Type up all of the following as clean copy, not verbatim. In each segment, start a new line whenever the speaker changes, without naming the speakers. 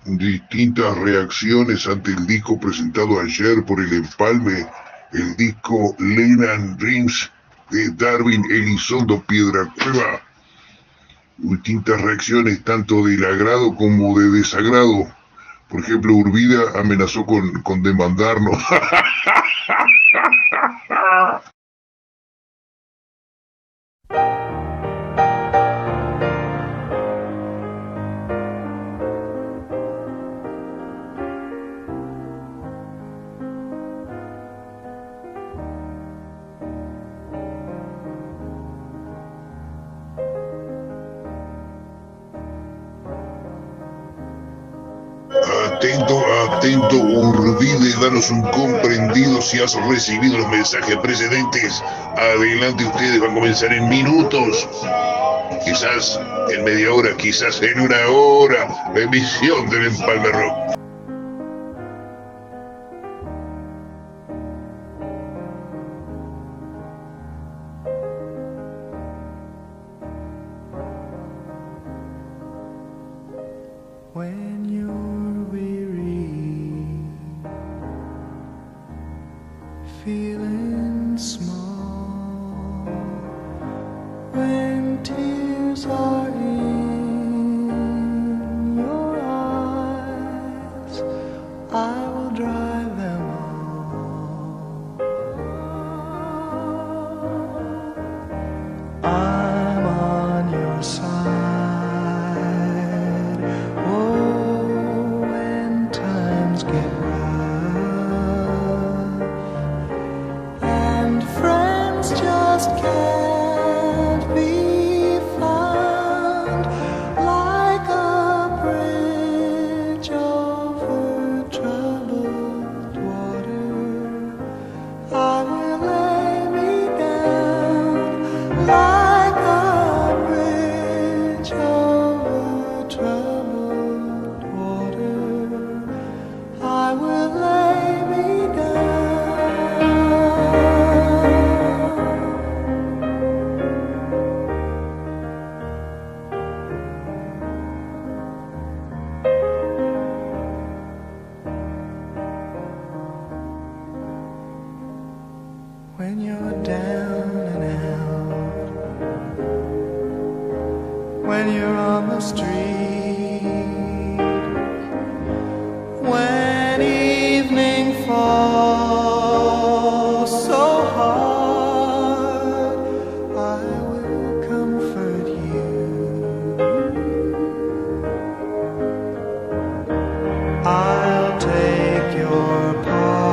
distintas reacciones ante el disco presentado ayer por el Empalme, el disco Lennon Dreams de Darwin Elizondo Piedracueva. Distintas reacciones tanto del agrado como de desagrado. Por ejemplo, Urbida amenazó con demandarnos. Atento, atento, Urbide, danos un comprendido si has recibido los mensajes precedentes. Adelante, ustedes van a comenzar en minutos. Quizás en media hora, quizás en una hora. La emisión del Empalme Rock.
When you're weary, feeling small, when tears are in your eyes, I will dry them all. I'm on your side. When you're down and out, when you're on the street, when evening falls so hard, I will comfort you. I'll take your part.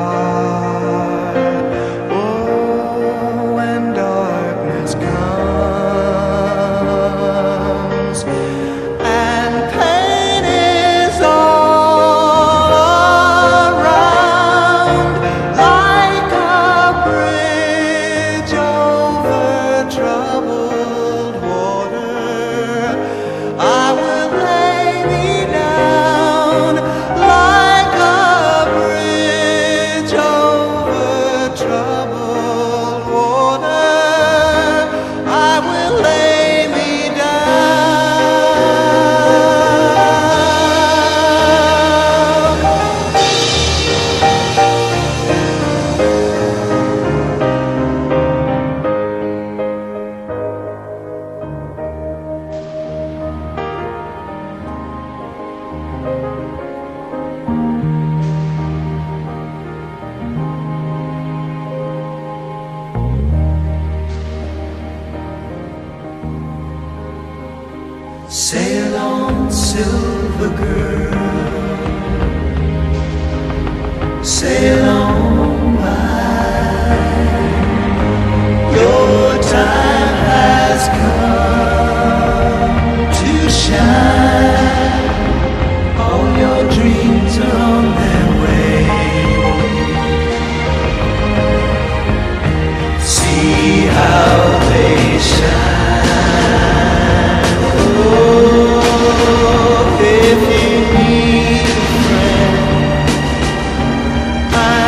Sail on, silver girl, sail on by. Your time has come to shine. All your dreams are on their way. See how they shine. If you need a friend,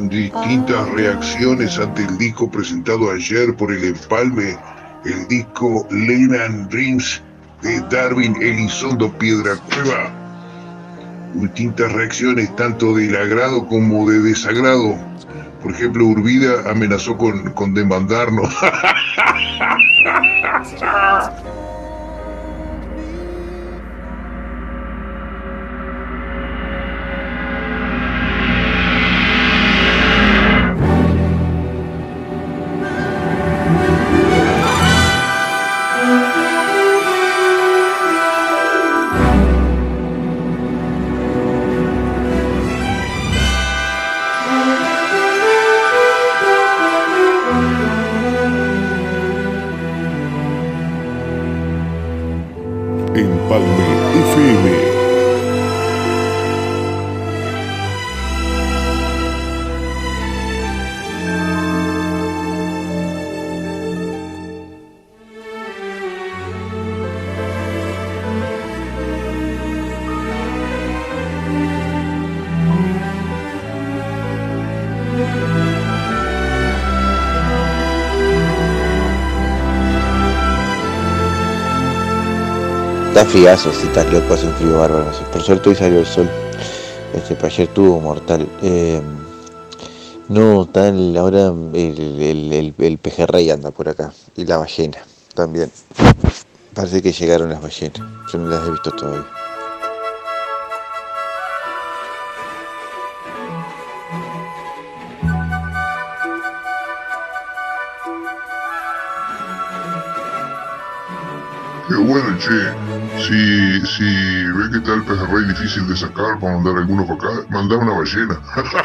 distintas reacciones ante el disco presentado ayer por el empalme, el disco Leyland Dreams de Darwin Elizondo Piedracueva. Distintas reacciones tanto del agrado como de desagrado. Por ejemplo, Urbida amenazó con demandarnos.
Empalme FM.
Está friazo, si estás loco, hace un frío bárbaro. Por suerte hoy salió el sol. Pero ayer estuvo mortal. No, está ahora el pejerrey anda por acá. Y la ballena también. Parece que llegaron las ballenas. Yo no las he visto todavía.
Qué bueno, che. Si ve que está el pejerrey difícil de sacar para mandar algunos para acá, mandar una ballena.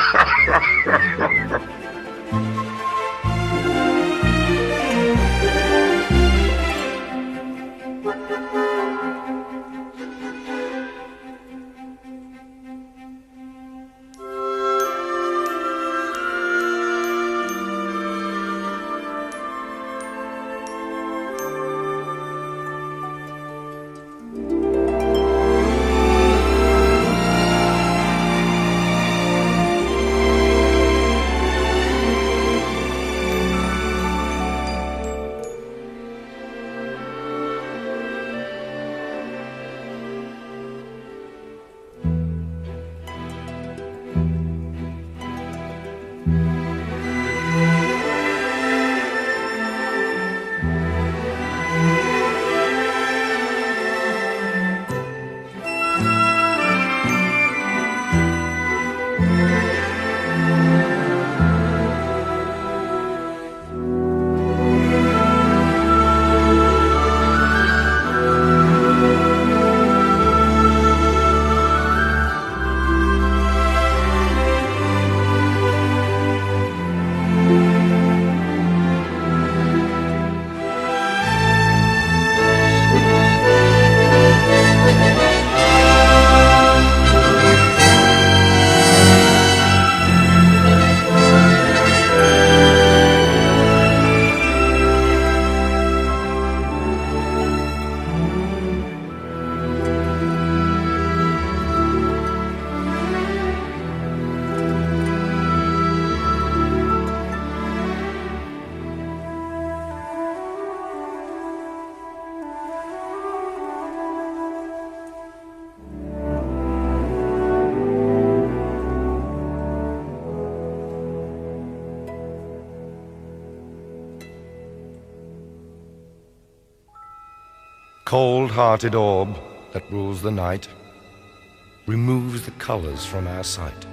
Cold-hearted orb that rules the night, removes the colors from our sight.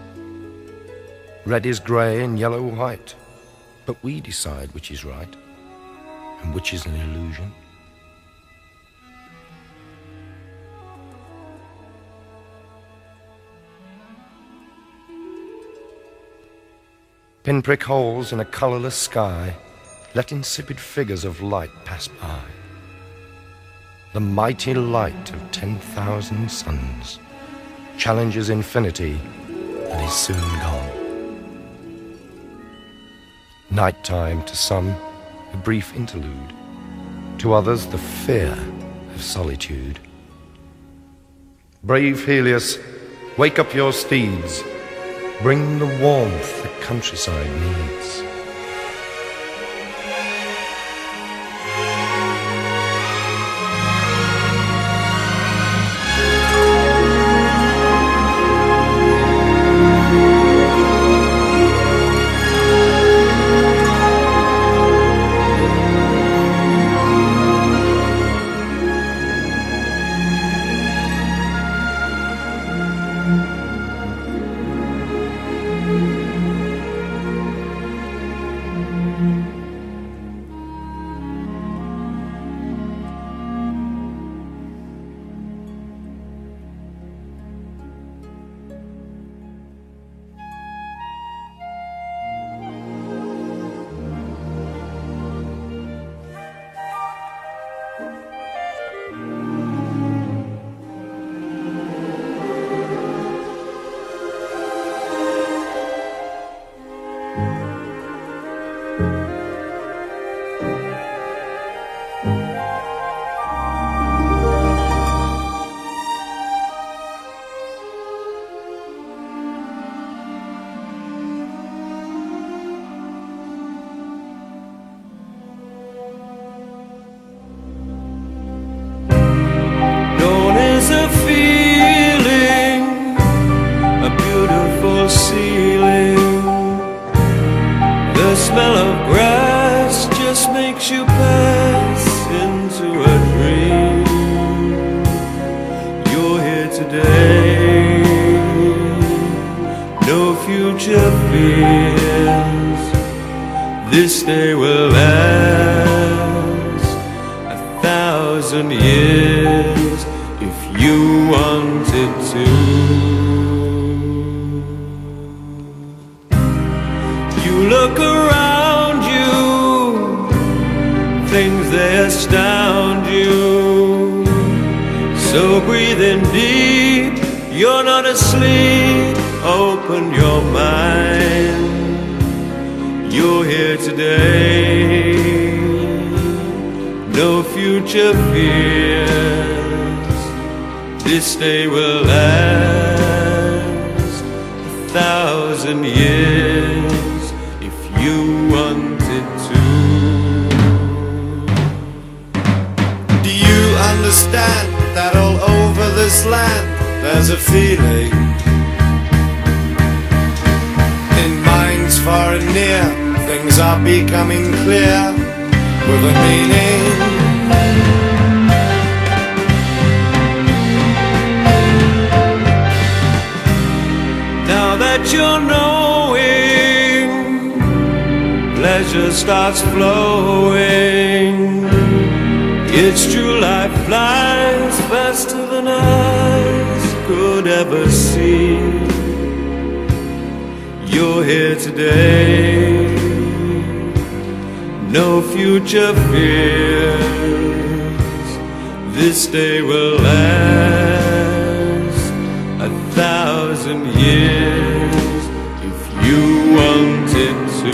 Red is grey and yellow white, but we decide which is right and which is an illusion. Pinprick holes in a colourless sky, let insipid figures of light pass by. The mighty light of 10,000 suns challenges infinity and is soon gone. Nighttime to some, a brief interlude, to others the fear of solitude. Brave Helios, wake up your steeds, bring the warmth the countryside needs.
Smell of grass just makes you pass into a dream. You're here today, no future fears. This day will last 1,000 years if you wanted to. You look around you, things they astound you. So breathe in deep, you're not asleep, open your mind. You're here today, no future fears. This day will last 1,000 years if you wanted to.
Do you understand that all over this land there's a feeling in minds far and near, things are becoming clear with a meaning.
Now that you're knowing, pleasure starts flowing. It's true, life flies faster than eyes could ever see. You're here today, no future fears. This day will last 1,000 years if you wanted to.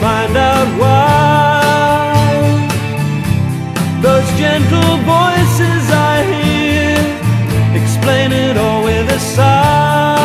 find out why those gentle voices I hear explain it all with a sigh.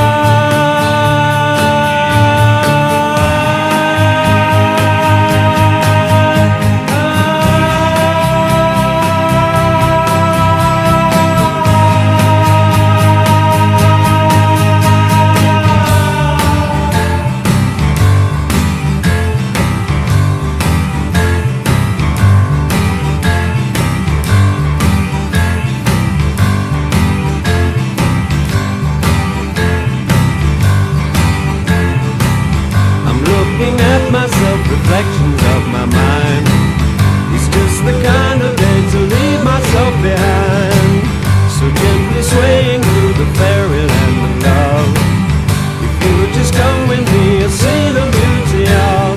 Reflections of my mind. It's just the kind of day to leave myself behind. So gently swaying through the fairyland of love. If you would just come with me, you'll see the beauty of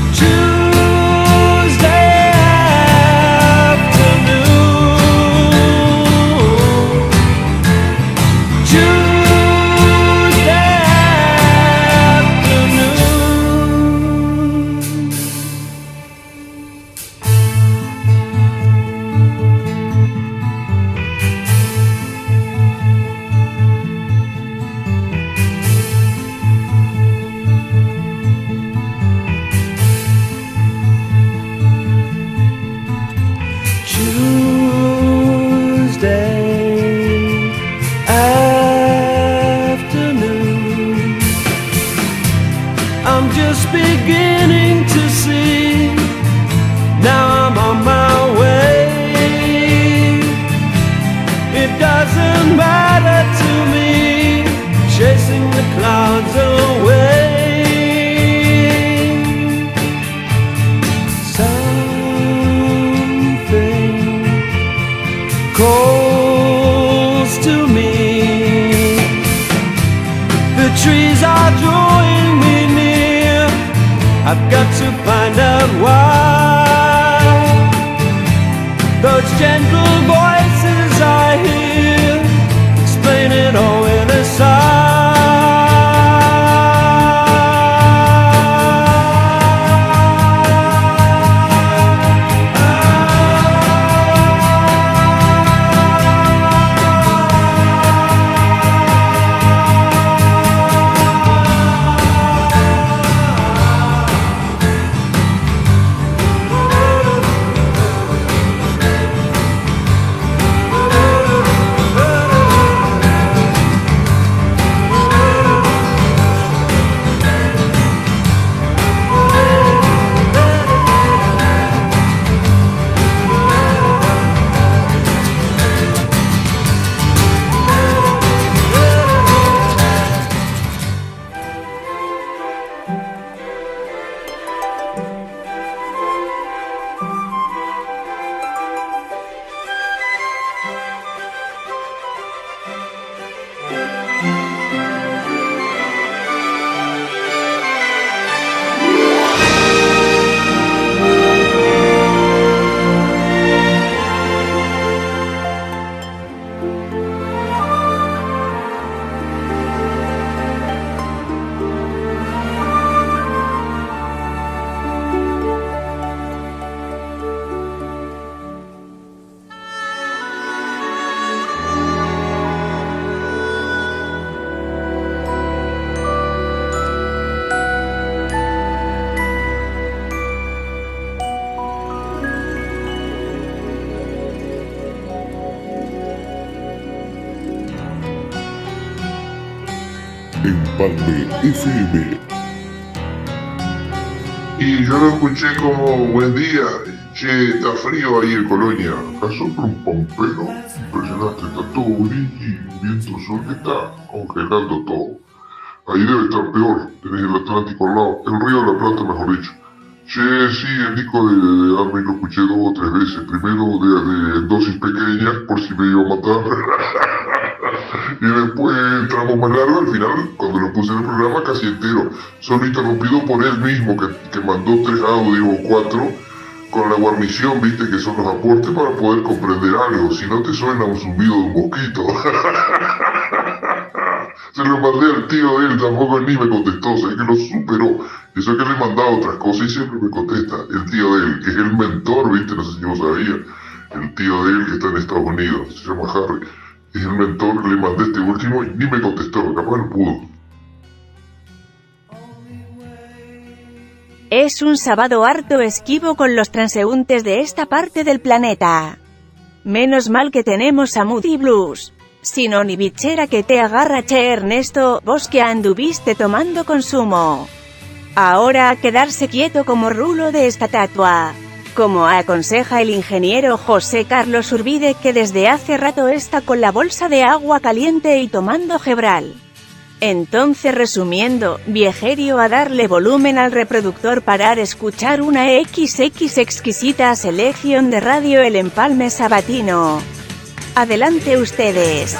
Tuesday afternoon. Tuesday afternoon. Tuesday afternoon. I'm just beginning to see. Now I'm on my way. It doesn't matter to me, chasing the clouds away. Something calls to me. The trees are drawing me near. I've got to find out why those gentle voices I hear explain it all in a
Empalme FM.
Y yo lo escuché como buen día. Che, está frío ahí en Colonia. Acá sopla un pampero impresionante. Está todo brilli, viento, sol, que está congelando todo. Ahí debe estar peor. Tenés el Atlántico al lado. El Río de la Plata, mejor dicho. Che, sí, el disco de Armin lo escuché 2 o 3 veces. Primero de dosis pequeñas, por si me iba a matar. Y después el tramo más largo, al final, cuando lo puse en el programa, casi entero. Solo interrumpido por él mismo, que mandó 3 audios o 4, con la guarnición, viste, que son los aportes para poder comprender algo. Si no te suena un zumbido de un mosquito. Se lo mandé al tío de él, tampoco ni me contestó, sé que lo superó. Eso que le mandaba otras cosas y siempre me contesta. El tío de él, que es el mentor, viste, no sé si vos sabías. El tío de él que está en Estados Unidos, se llama Harry. Es el mentor, le mandé este último y ni me contestó, capaz no pudo.
Es un sábado harto esquivo con los transeúntes de esta parte del planeta. Menos mal que tenemos a Moody Blues. Si no, ni bichera que te agarra, che Ernesto, vos que anduviste tomando consumo. Ahora a quedarse quieto como rulo de estatua. Como aconseja el ingeniero José Carlos Urbide, que desde hace rato está con la bolsa de agua caliente y tomando Gebral. Entonces, resumiendo, viejerio a darle volumen al reproductor para escuchar una XX exquisita selección de Radio El Empalme Sabatino. Adelante ustedes.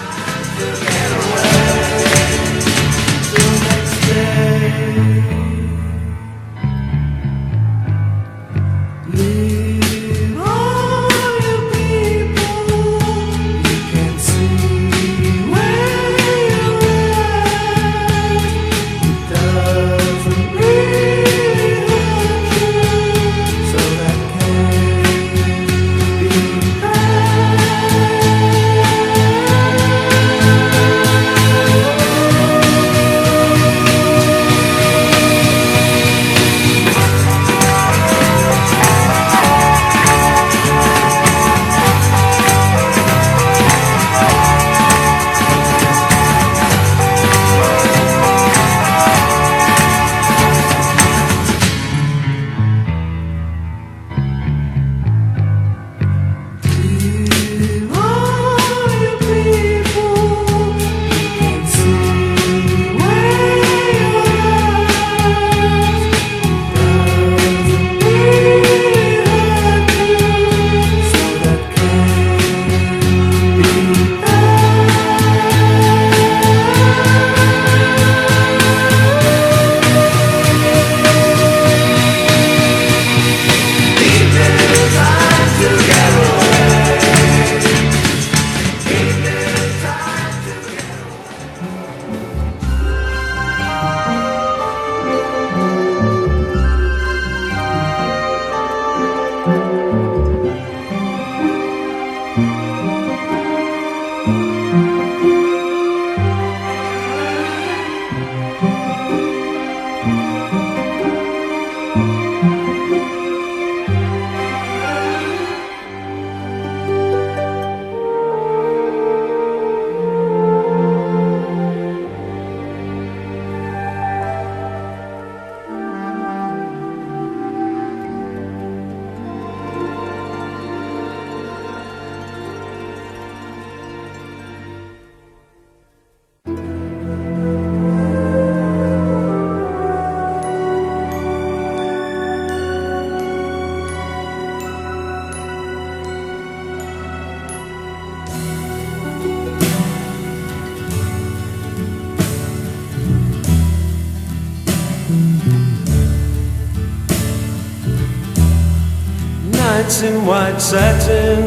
Nights in white satin,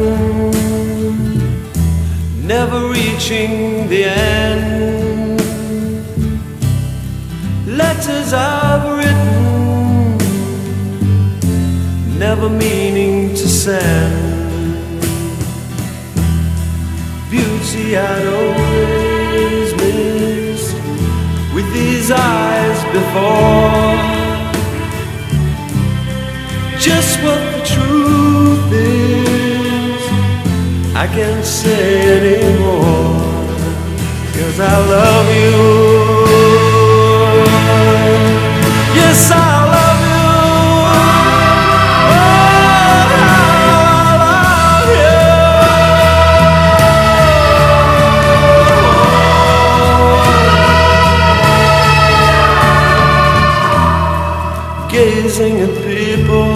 never reaching the end. Letters I've written, never meaning to send. Beauty I'd always missed with these eyes before. Just what the truth is, I can't say anymore, 'cause I love you. Yes, I love you. Oh, I love you. Gazing at people,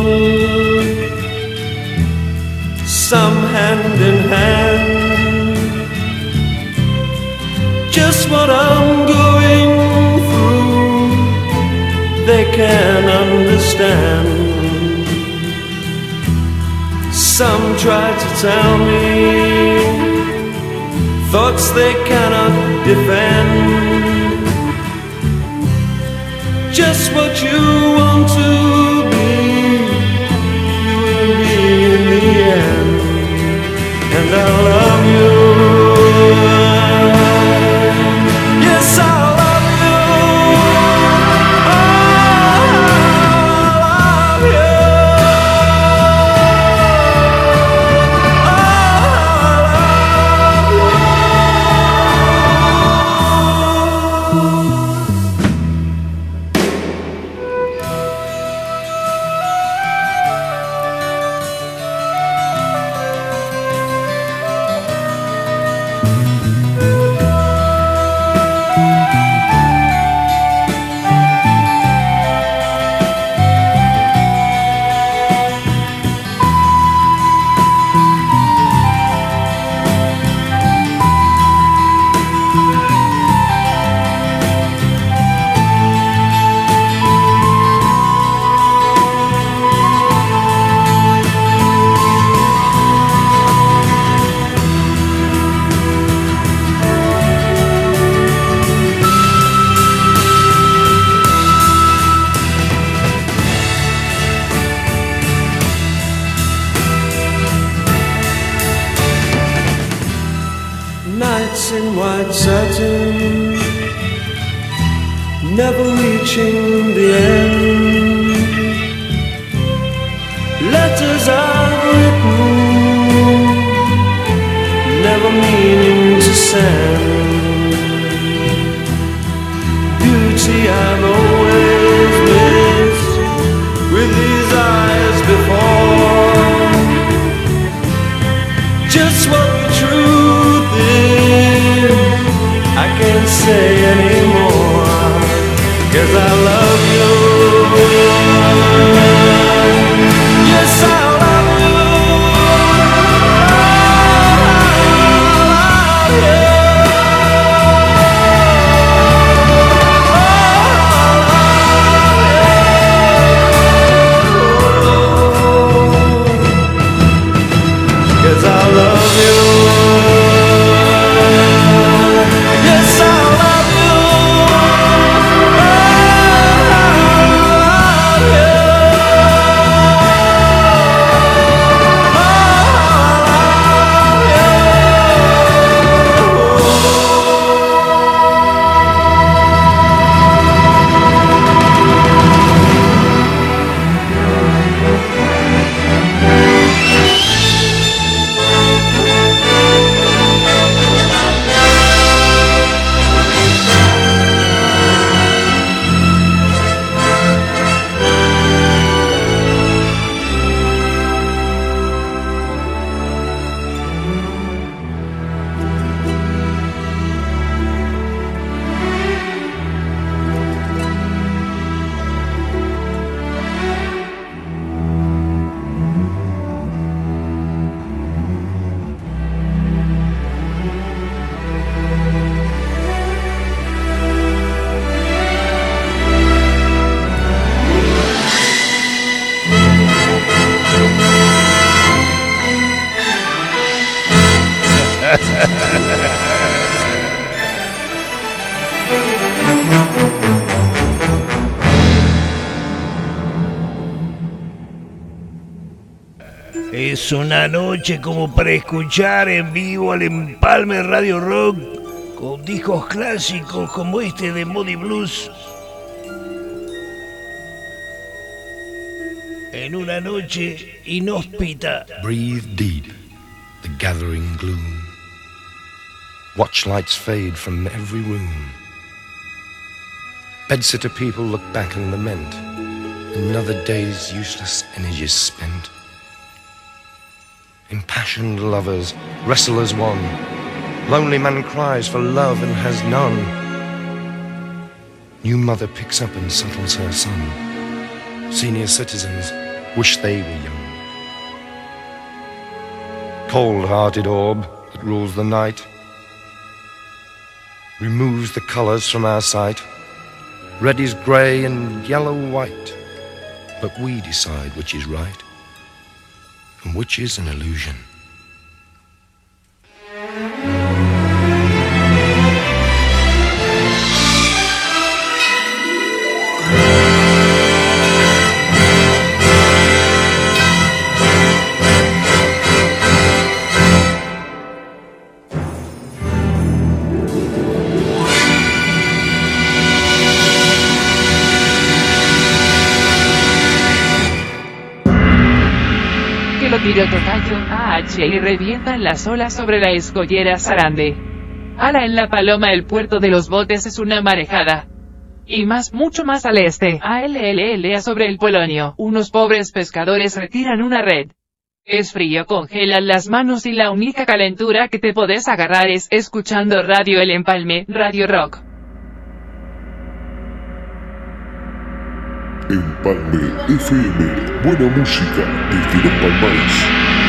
some hand in hand, just what I'm going through, they can understand. Some try to tell me thoughts they cannot defend. just what you want to be, you will be in the end. And I love you. Yes, I love you. Oh, I love you. Nights in white satin, never reaching the end. Letters I've written, never meaning to send. Beauty I've always missed with these eyes before. Just what the truth is, I can't say anymore, 'cause I love you. Yes, I love you. Cause I love you. Yes, I love you.
Es una noche como para escuchar en vivo al Empalme Radio Rock con discos clásicos como este de Moody Blues. En una noche inhóspita.
Breathe deep the gathering gloom. Watch lights fade from every room. Bedsitter people look back and lament. Another day's useless energy spent. Impassioned lovers wrestle as one. Lonely man cries for love and has none. New mother picks up and settles her son. Senior citizens wish they were young. Cold-hearted orb that rules the night removes the colors from our sight. Red is grey and yellow white, but we decide which is right and which is an illusion.
lo tiró tocayo AH y revientan las olas sobre la escollera Sarande. Ala en la Paloma, el puerto de los botes es una marejada. Y más, mucho más al este, ALLLA sobre el Polonio, unos pobres pescadores retiran una red. Es frío, congelan las manos y la única calentura que te podés agarrar es escuchando Radio El Empalme, Radio Rock.
Empalme FM, buena música desde los Palmares.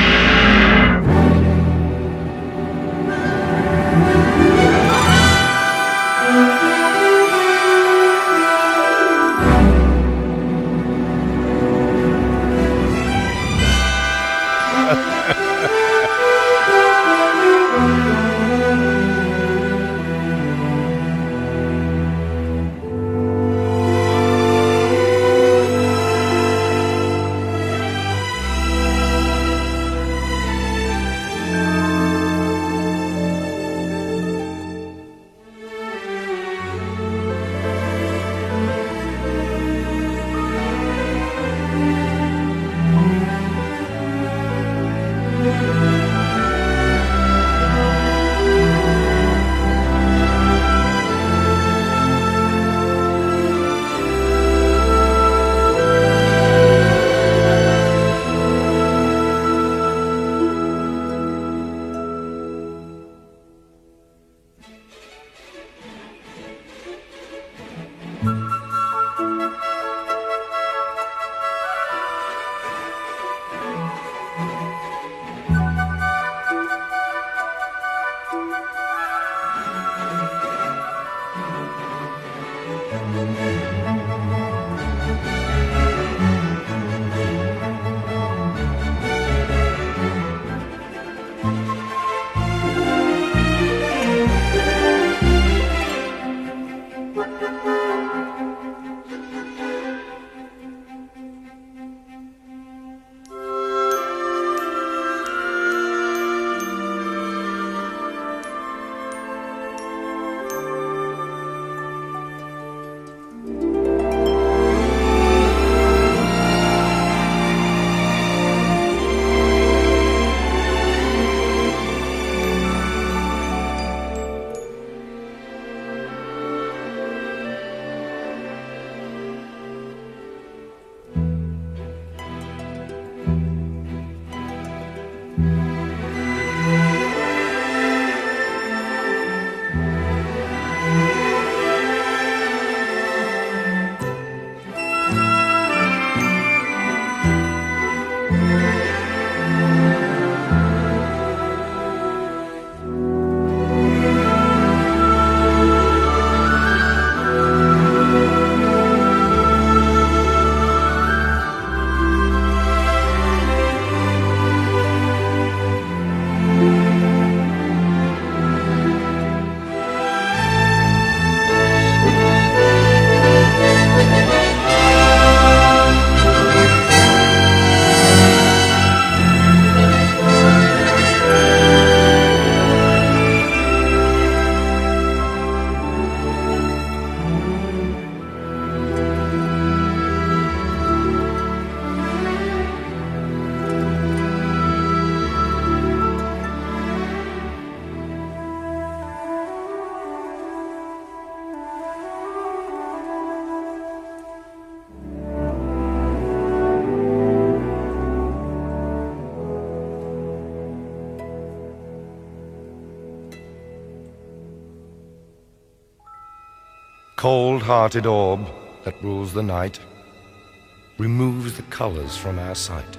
Cold-hearted orb that rules the night, removes the colors from our sight.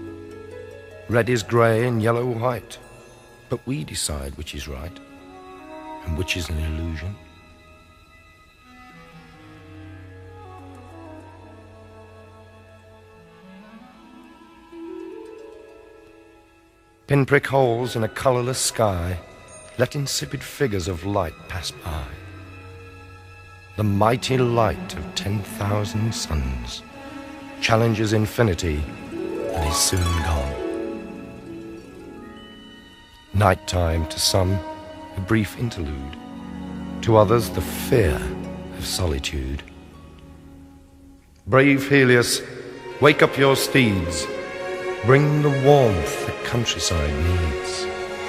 Red is grey and yellow white, but we decide which is right and which is an illusion. Pinprick holes in a colourless sky, let insipid figures of light pass by. The mighty light of 10,000 suns challenges infinity and is soon gone. Nighttime to some, a brief interlude, to others the fear of solitude. Brave Helios, wake up your steeds, bring the warmth the countryside needs.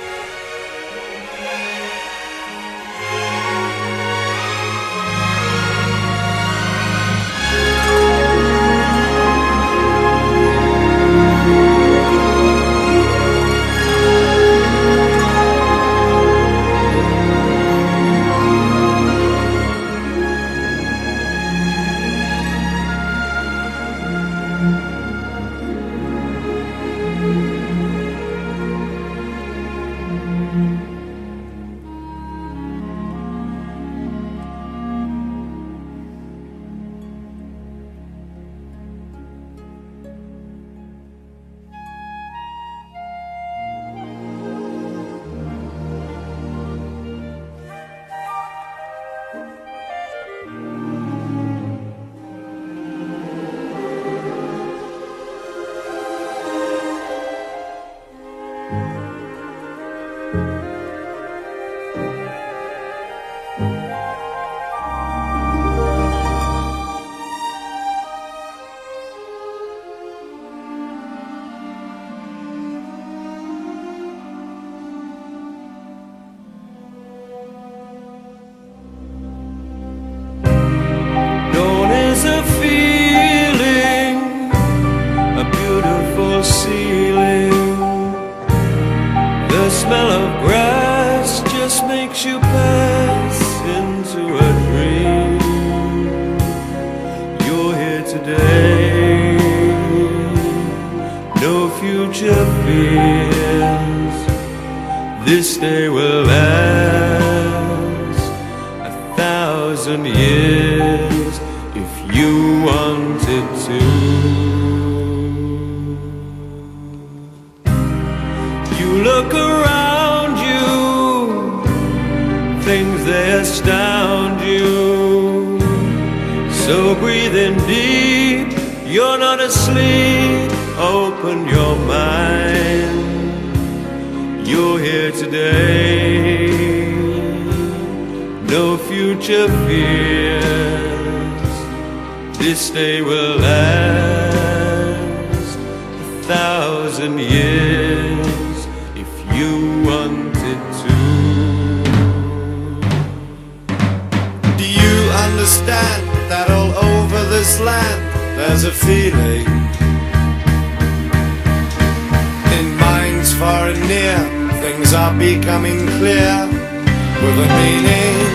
This day will last 1,000 years if you wanted to. You look around you, things they astound you. So breathe in deep, you're not asleep, open your mind. You're here today, no future fears. This day will last 1,000 years if you wanted to. Do you understand that all over this land there's a feeling in minds far and near? Things are becoming clear with a meaning.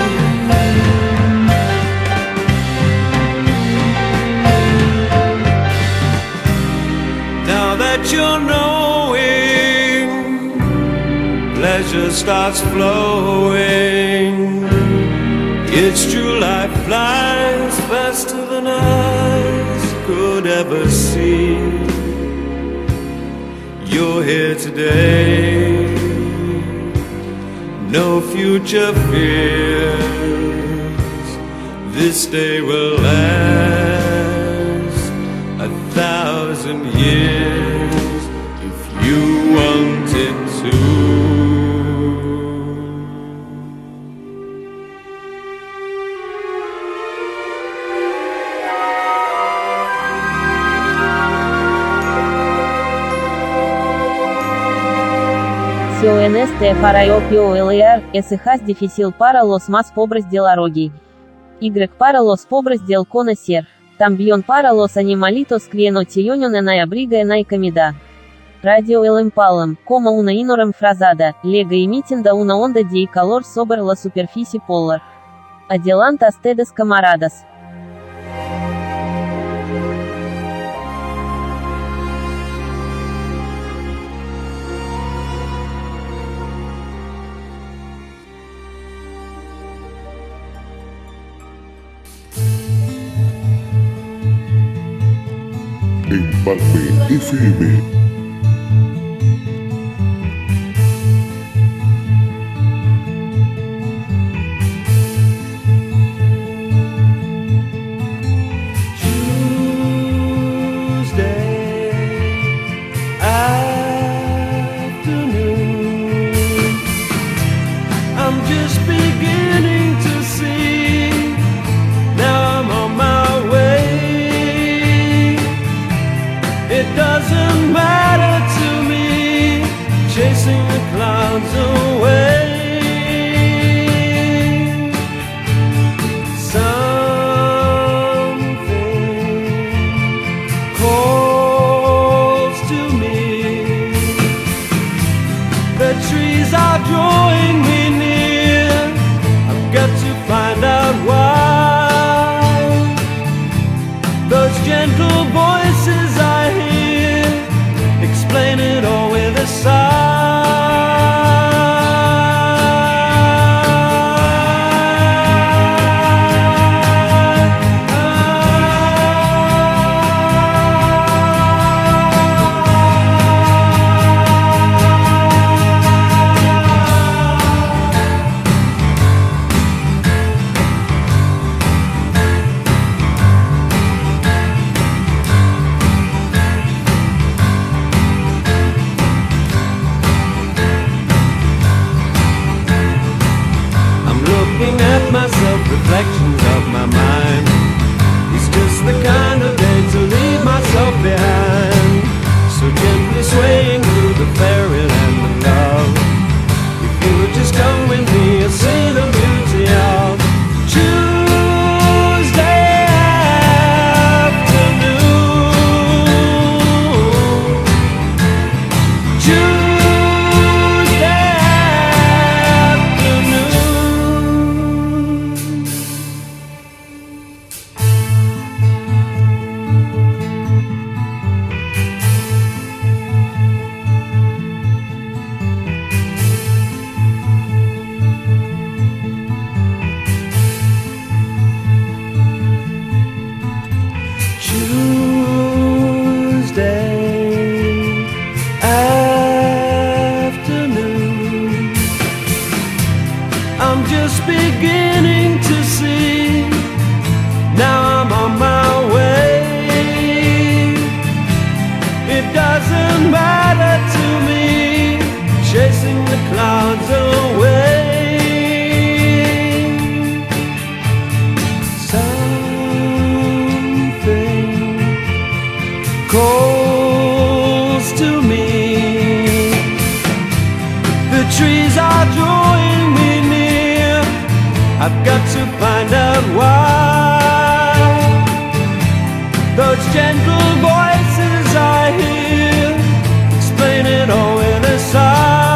Now that you're knowing, pleasure starts flowing. It's true, life flies faster than eyes could ever see. You're here today, no future fears. This day will last 1,000 years if you wanted to.
CONST FARAIOPOLER, SH дефисил para los más pobres de la rogi. Y para los pobres del conocer. También para los animalitos que no tienen en abriga en comida. Radio El Empalm, como una enorme frazada, lega emitiendo una onda de calor sobre la superficie polar. Adelante ustedes, camaradas.
Empalme FM.
It doesn't matter. chasing the clouds away. Drawing me near, I've got to find out why. Those gentle voices I hear explain it all with a sigh. Reflections of my mind. It's just the kind of day to leave myself behind. So gently swaying through the fairyland of love. If you would just come with me, you'll see the beauty of Tuesday afternoon. I'm just beginning to see. Now I'm on my way. It doesn't matter to me, chasing the clouds away. Something calls to me. The trees are drawing me near. I've got to find out why. Those gentle voices I hear explain it all in a sigh.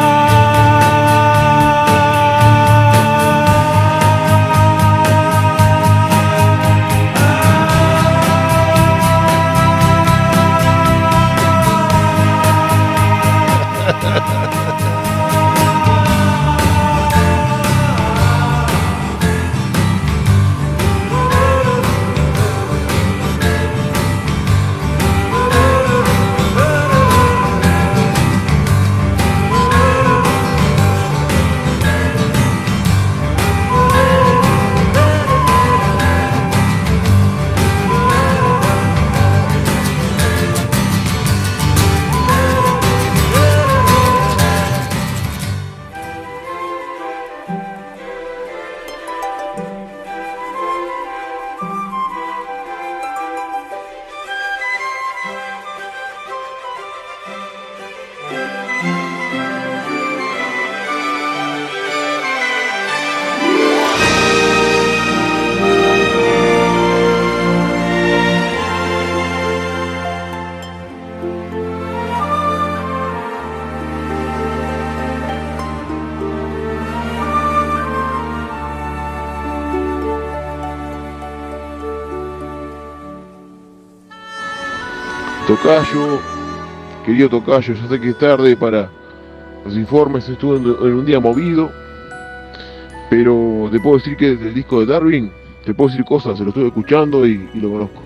Tocayo, querido Tocayo, ya sé que es tarde para los informes, estuve en un día movido, pero te puedo decir que del disco de Darwin, te puedo decir cosas, se lo estuve escuchando y lo conozco.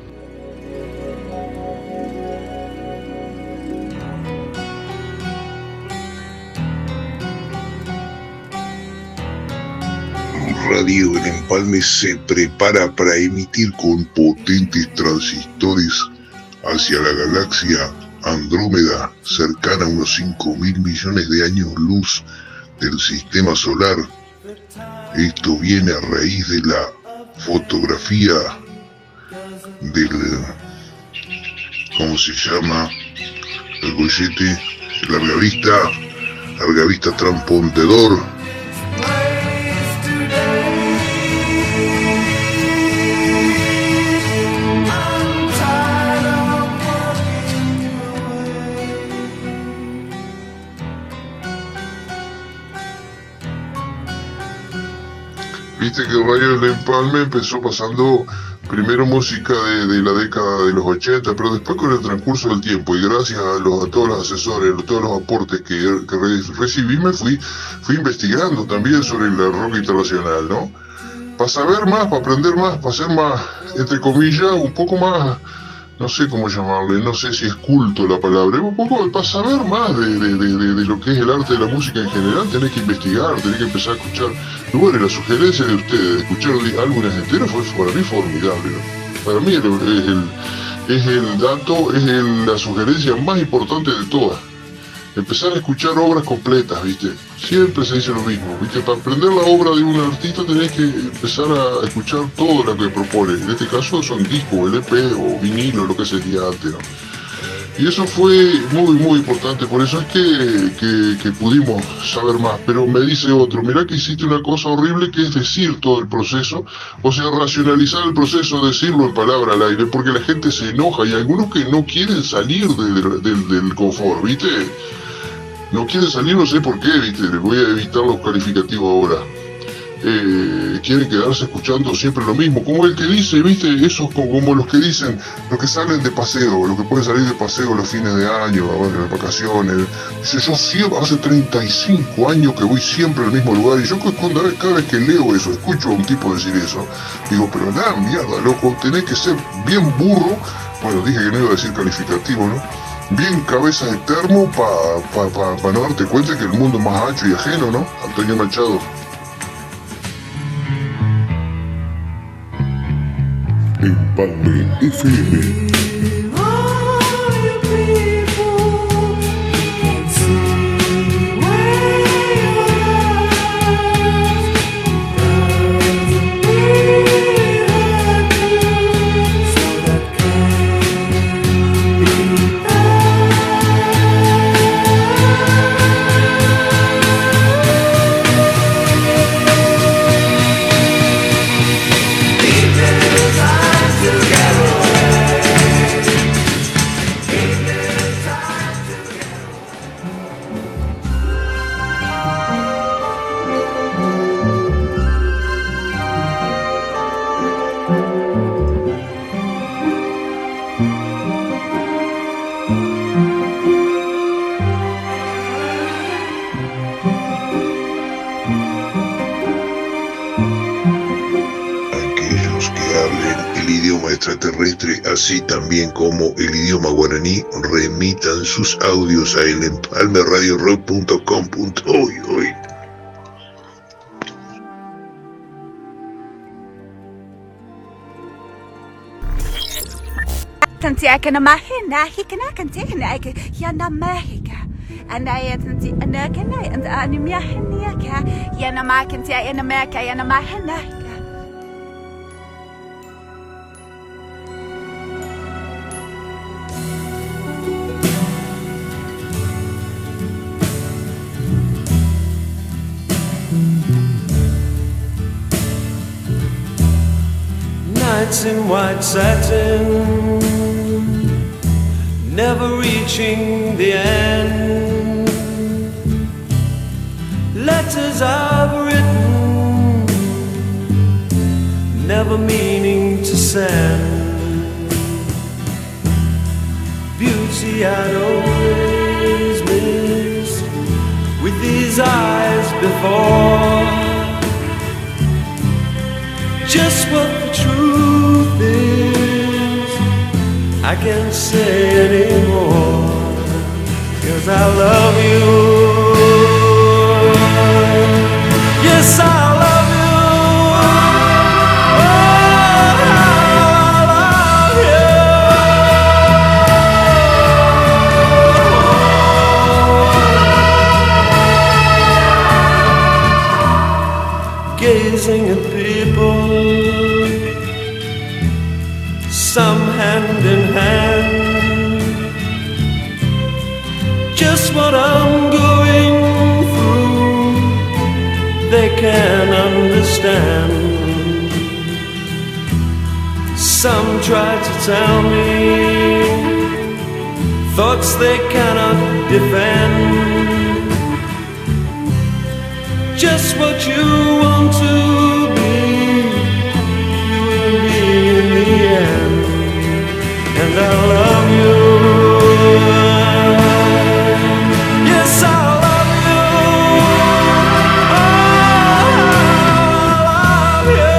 Radio El Empalme se prepara para emitir con potentes transistores hacia la galaxia Andrómeda, cercana a unos 5.000 millones de años luz del sistema solar. Esto viene a raíz de la fotografía del, ¿cómo se llama? El bollete, el larga vista, Larga vista transpondedor. Viste que Radio El Empalme empezó pasando primero música de la década de los 80, pero después con el transcurso del tiempo y gracias a todos los asesores, a todos los aportes que recibí, me fui investigando también sobre el rock internacional, ¿no? Para saber más, para aprender más, para ser más, entre comillas, un poco más, no sé cómo llamarle, no sé si es culto la palabra, un poco para saber más de lo que es el arte de la música en general, tenés que investigar, tenés que empezar a escuchar. Y bueno, la sugerencia de ustedes de escuchar álbumes enteros fue para mí formidable, ¿no? Para mí la sugerencia más importante de todas. Empezar a escuchar obras completas, ¿viste? Siempre se dice lo mismo, ¿viste? Para aprender la obra de un artista tenés que empezar a escuchar todo lo que propone. En este caso son discos, LP o vinilo, lo que sería antes, ¿no? Y eso fue muy importante, por eso es que pudimos saber más. Pero me dice otro, mirá que hiciste una cosa horrible que es decir todo el proceso, o sea, racionalizar el proceso, decirlo en palabra al aire, porque la gente se enoja y hay algunos que no quieren salir del confort, ¿viste? No quieren salir, no sé por qué, ¿viste? Les voy a evitar los calificativos ahora. Quieren quedarse escuchando siempre lo mismo, como el que dice, ¿viste? Esos como los que dicen, los que salen de paseo, los que pueden salir de paseo los fines de año, las vacaciones. Dice, yo siempre, hace 35 años que voy siempre al mismo lugar, y yo cada vez que leo eso, escucho a un tipo decir eso, digo, pero nada, mierda, loco, tenés que ser bien burro, bueno, dije que no iba a decir calificativo, ¿no? Bien cabeza de termo para no darte cuenta que el mundo es más ancho y ajeno, ¿no? Antonio Machado.
Empalme FM.
Extraterrestre, así también como el idioma guaraní, remitan sus audios a elempalmeradiorock.com.uy.
Nights in white satin, never reaching the end. Letters I've written, never meaning to send. Beauty I'd always missed with these eyes before. Just what the truth is, I can't say anymore, 'cause I love you. Yes, I love you. Oh, I love you. Gazing at people, some hand in hand, just what I'm going can understand. Some try to tell me thoughts they cannot defend. Just what you want to be, you will be in the end. And I love you. Yes, I love you. Oh, I love you.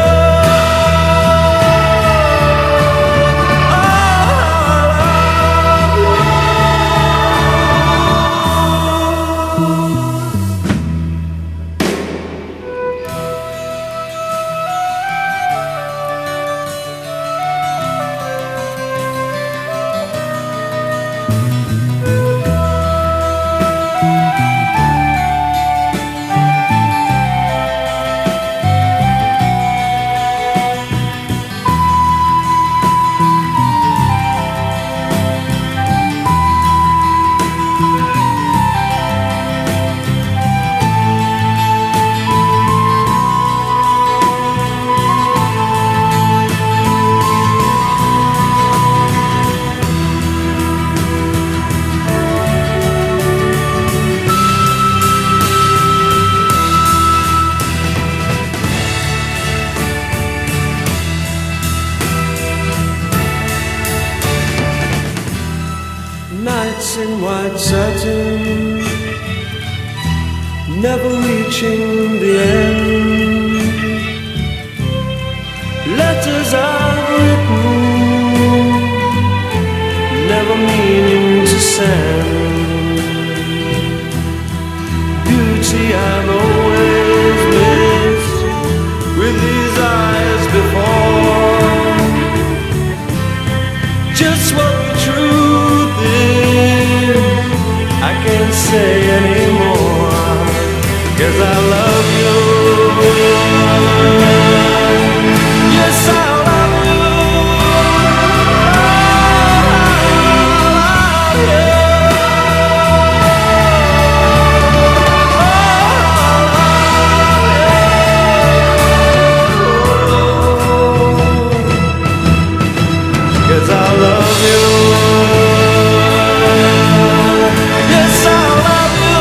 Nights in white satin, never reaching the end. Letters I've written, never meaning to send. Beauty I've always missed, with these eyes before. Just what the truth is, I can't say anymore, 'cause I love you. Yes, I love you. Cause I love you. Yes, I love you.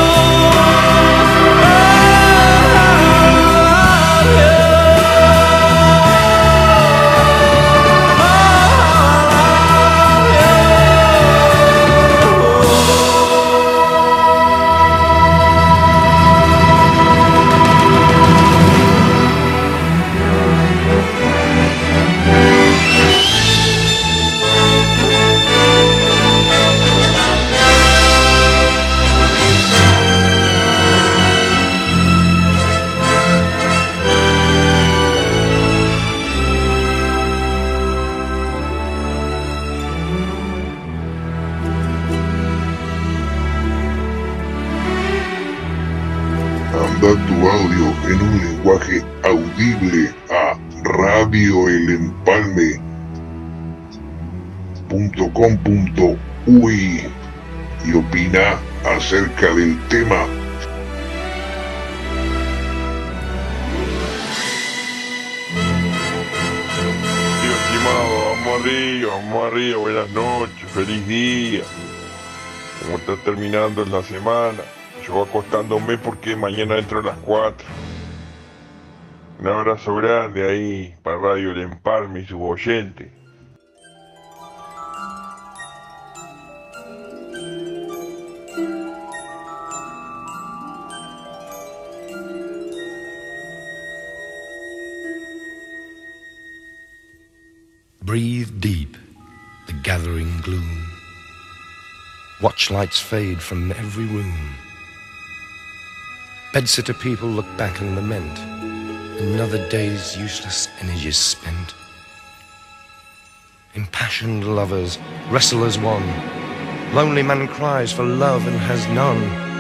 Manda tu audio en un lenguaje audible a radioelempalme.com.uy y opina acerca del tema.
Tío estimado, vamos arriba, buenas noches, feliz día. Como está terminando la semana, yo acostándome porque mañana entro a las 4. Un abrazo grande ahí para Radio El Empalme y sus oyentes.
Breathe deep the gathering gloom. Watch lights fade from every room. Bedsitter people look back and lament. Another day's useless energies spent. Impassioned lovers wrestle as one. Lonely man cries for love and has none.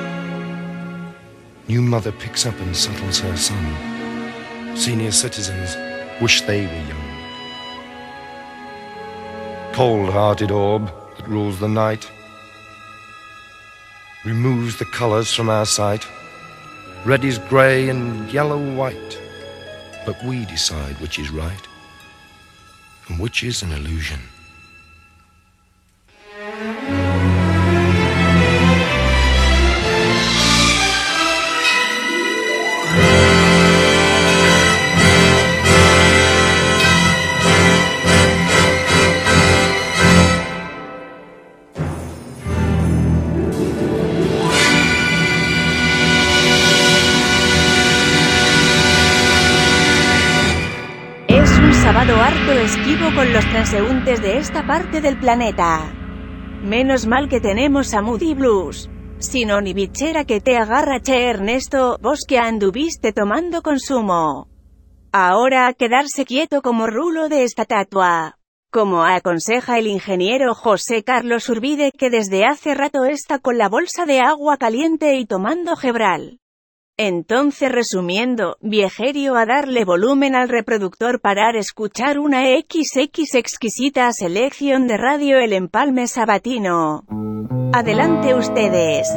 New mother picks up and settles her son. Senior citizens wish they were young. Cold-hearted orb that rules the night, removes the colors from our sight, Red is grey and yellow white, but we decide which is right and which is an illusion.
Sábado harto esquivo con los transeúntes de esta parte del planeta. Menos mal que tenemos a Moody Blues. Sino ni bichera que te agarra che Ernesto, vos que anduviste tomando consumo. Ahora a quedarse quieto como rulo de esta estatua. Como aconseja el ingeniero José Carlos Urbide, que desde hace rato está con la bolsa de agua caliente y tomando Gebral. Entonces, resumiendo, viejerio a darle volumen al reproductor para escuchar una XX exquisita selección de Radio El Empalme Sabatino. Adelante ustedes.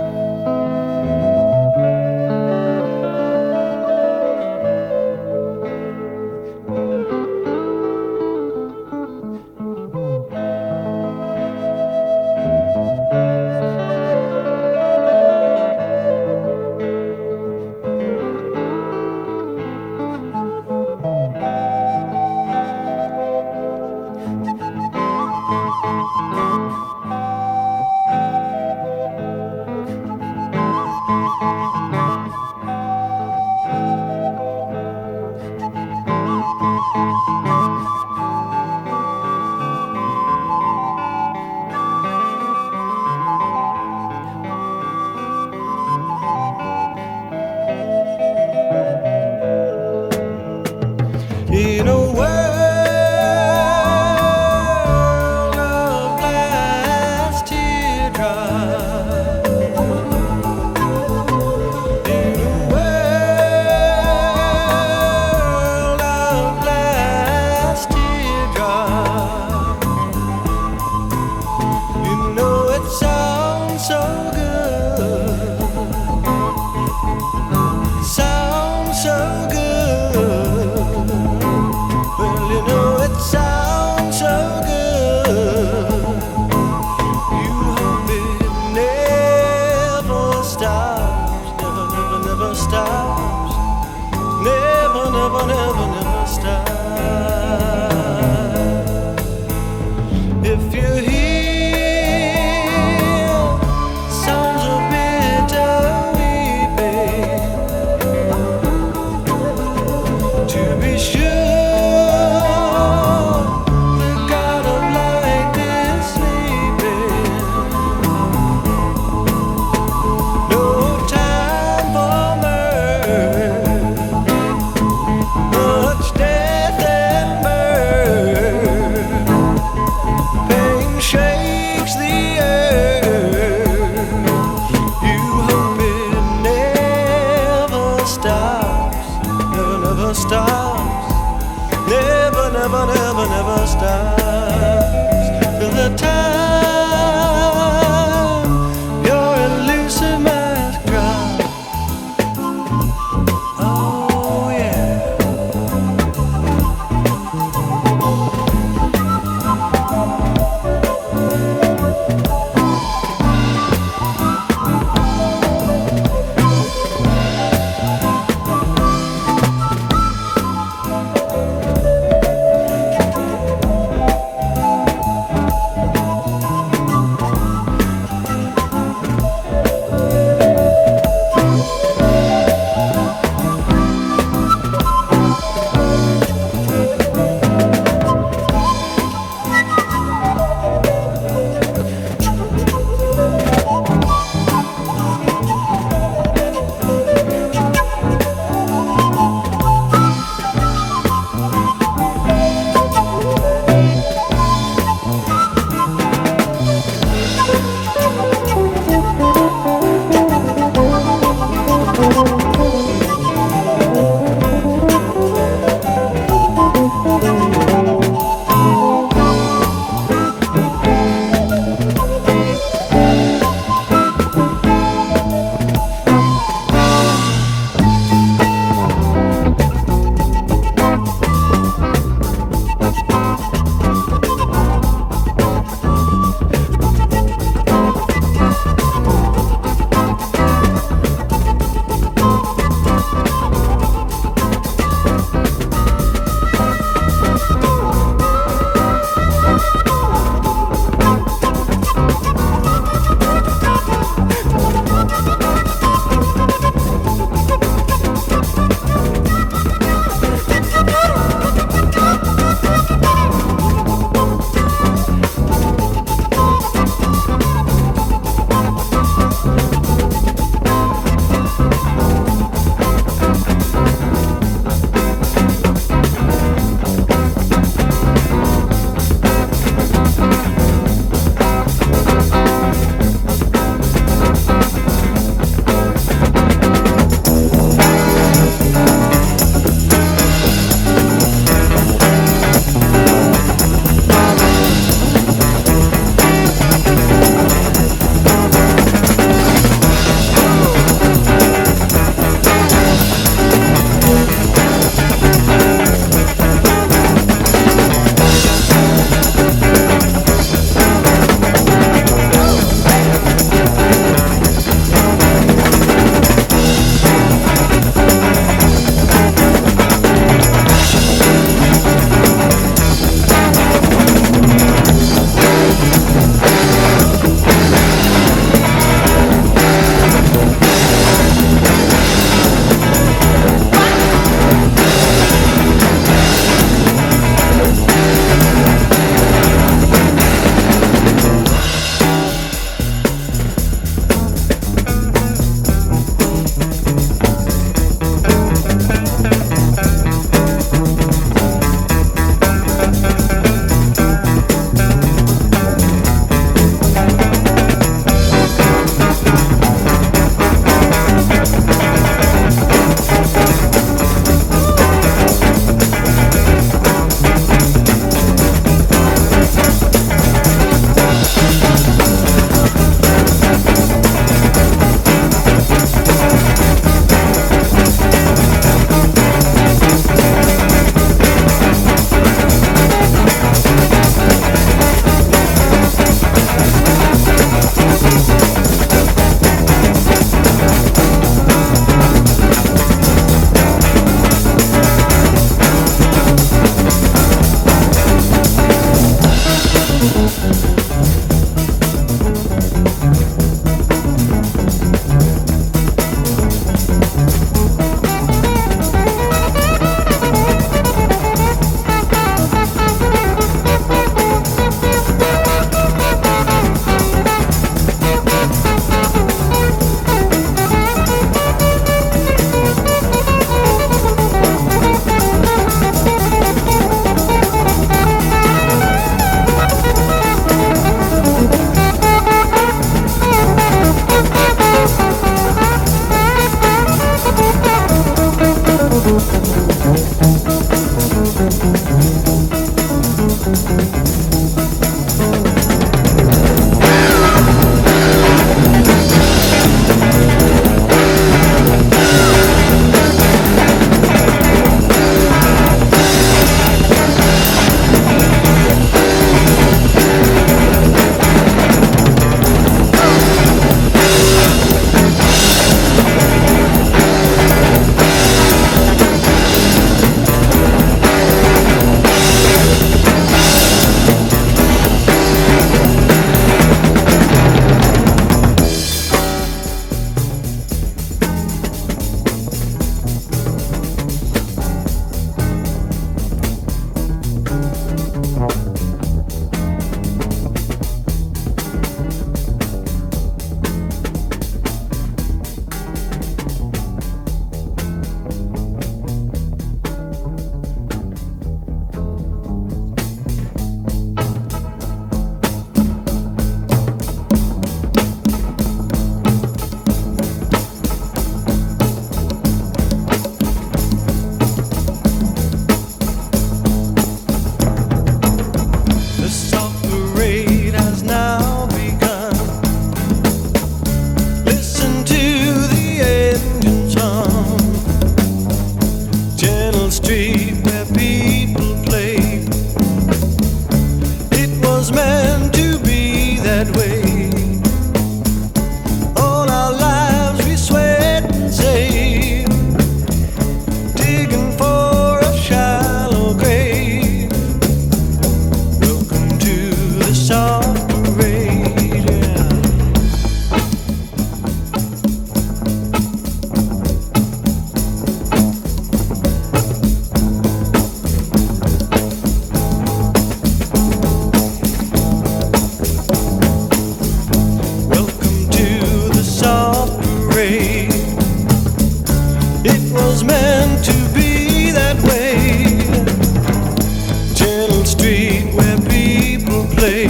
was meant to be that way. Gentle street where people play,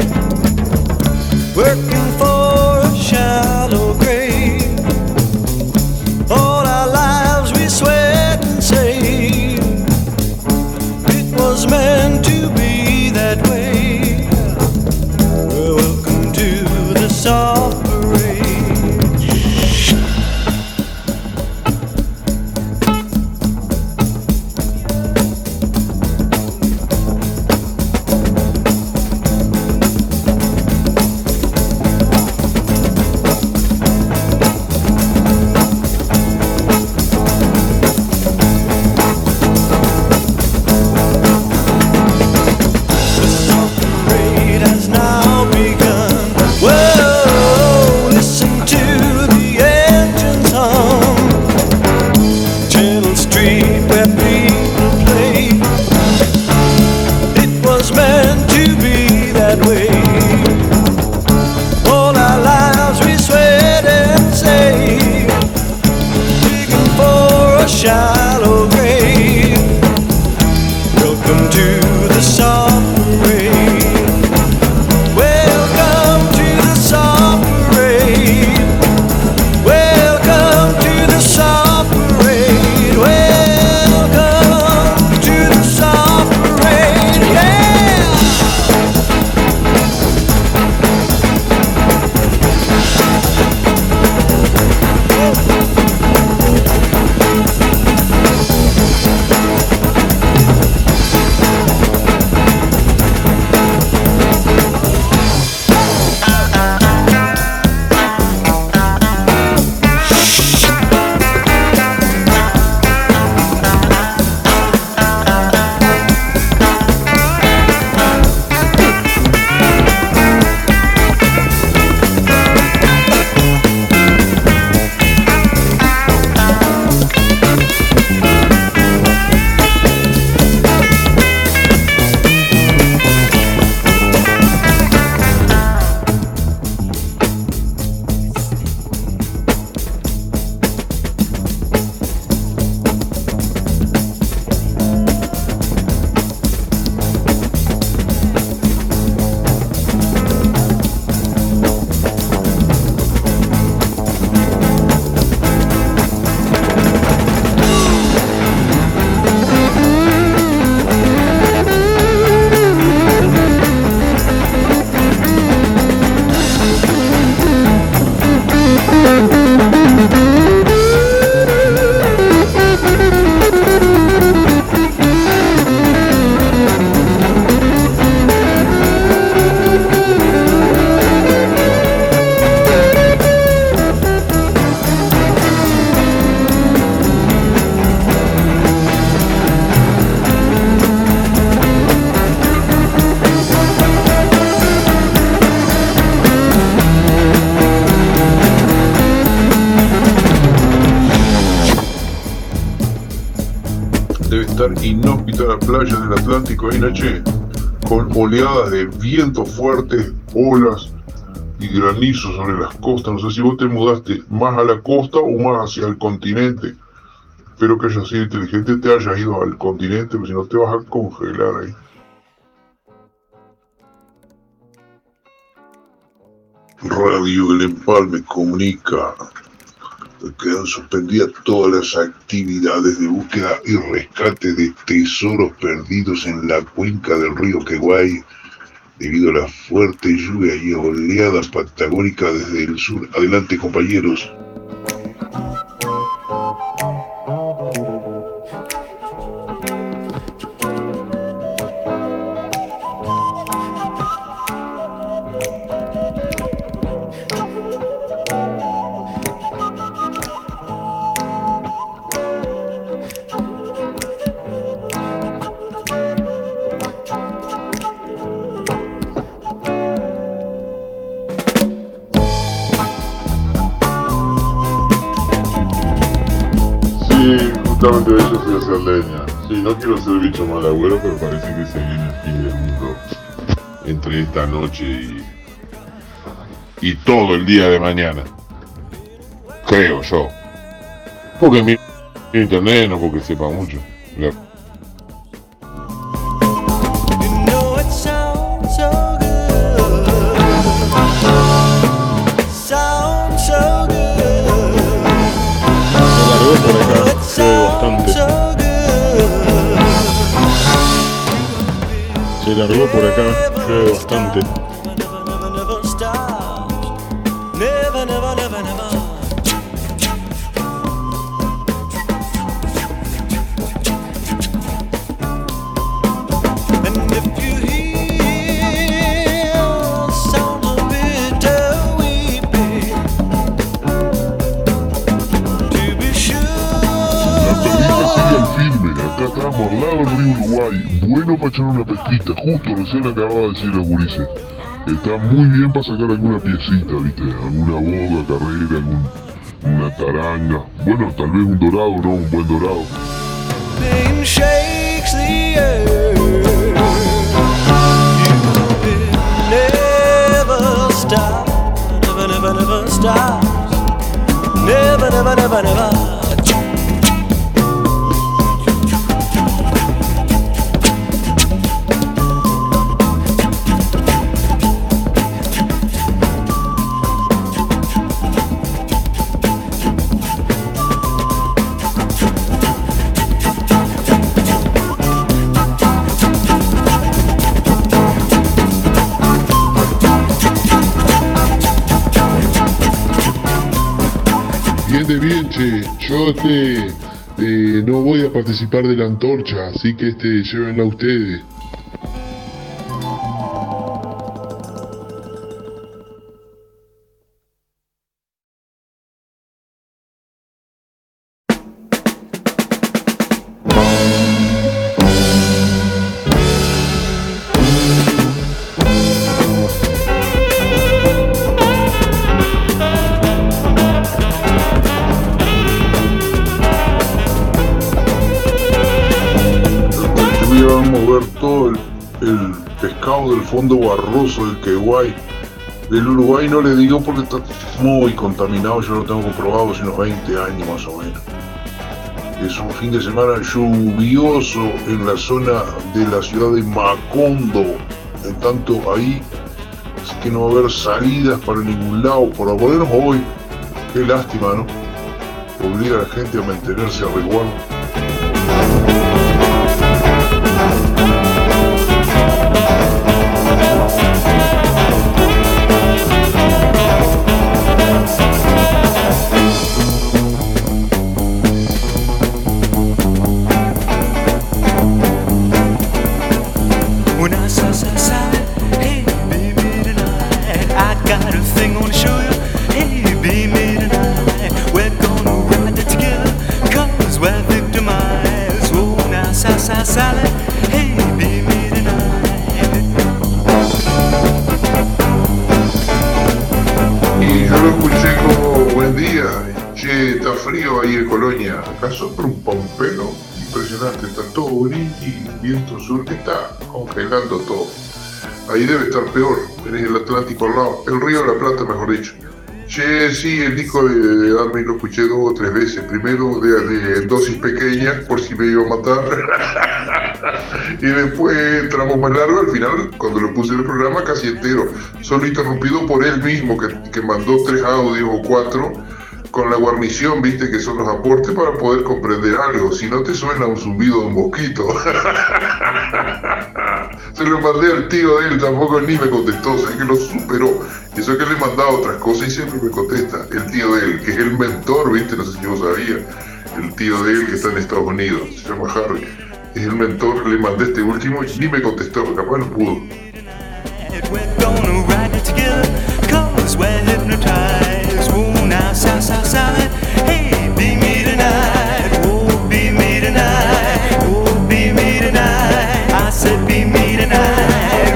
working for a shallow grave. All our lives we sweat and save. It was meant to be that way. Well, welcome to the soft parade. Shallow grave. Welcome to the soft parade. Welcome to the soft parade. Welcome to the soft parade. Welcome to the soft parade. Yeah.
Debe estar inhóspita la playa del Atlántico ahí, Nache, con oleadas de viento fuerte, olas y granizo sobre las costas. No sé si vos te mudaste más a la costa o más hacia el continente. Espero que hayas sido inteligente, te hayas ido al continente, porque si no te vas a congelar ahí. Radio El Empalme comunica. Quedan suspendidas todas las actividades de búsqueda y rescate de tesoros perdidos en la cuenca del río Queguay debido a la fuerte lluvia y oleada patagónica desde el sur. Adelante, compañeros.
Justamente de ellos voy a hacer leña. Sí, no quiero ser bicho mal agüero, pero parece que se viene el fin del mundo entre esta noche y todo el día de mañana. Creo yo. Porque Internet no porque sepa mucho. Claro.
Se largó por acá, llueve bastante.
Acá estamos al lado del río Uruguay, bueno para echar una pesquita, justo recién acababa de decir los gurises. Está muy bien para sacar alguna piecita, viste, alguna boga, carrera, una taranga, bueno, tal vez un dorado, ¿no? Un buen dorado. Bien, che, yo no voy a participar de la antorcha, así que llévenla ustedes. El pescado del fondo barroso del Queguay. Del Uruguay no le digo porque está muy contaminado, yo lo tengo comprobado hace unos 20 años más o menos. Es un fin de semana lluvioso en la zona de la ciudad de Macondo, en tanto ahí, así que no va a haber salidas para ningún lado, por lo menos hoy. Qué lástima, ¿no? Obliga a la gente a mantenerse a resguardo. Frío ahí en Colonia, acá sopla un pompero impresionante, está todo gris y viento sur que está congelando todo. Ahí debe estar peor, tenés el Atlántico al lado, el río de la Plata mejor dicho. Che, sí, el disco de Darwin lo escuché 2 o 3 veces, primero de dosis pequeñas por si me iba a matar y después tramo más largo, al final cuando lo puse en el programa casi entero, solo interrumpido por él mismo que mandó 3 audios o 4 con la guarnición, viste, que son los aportes para poder comprender algo. Si no te suena un zumbido de un mosquito. Se lo mandé al tío de él, tampoco ni me contestó, sé que lo superó. Eso es que le he mandado otras cosas y siempre me contesta. El tío de él, que es el mentor, viste, no sé si vos sabías. El tío de él que está en Estados Unidos, se llama Harry. Es el mentor, le mandé este último y ni me contestó, capaz no pudo.
Hey, be me tonight, oh, be me tonight, oh, be me tonight. I said, be me tonight.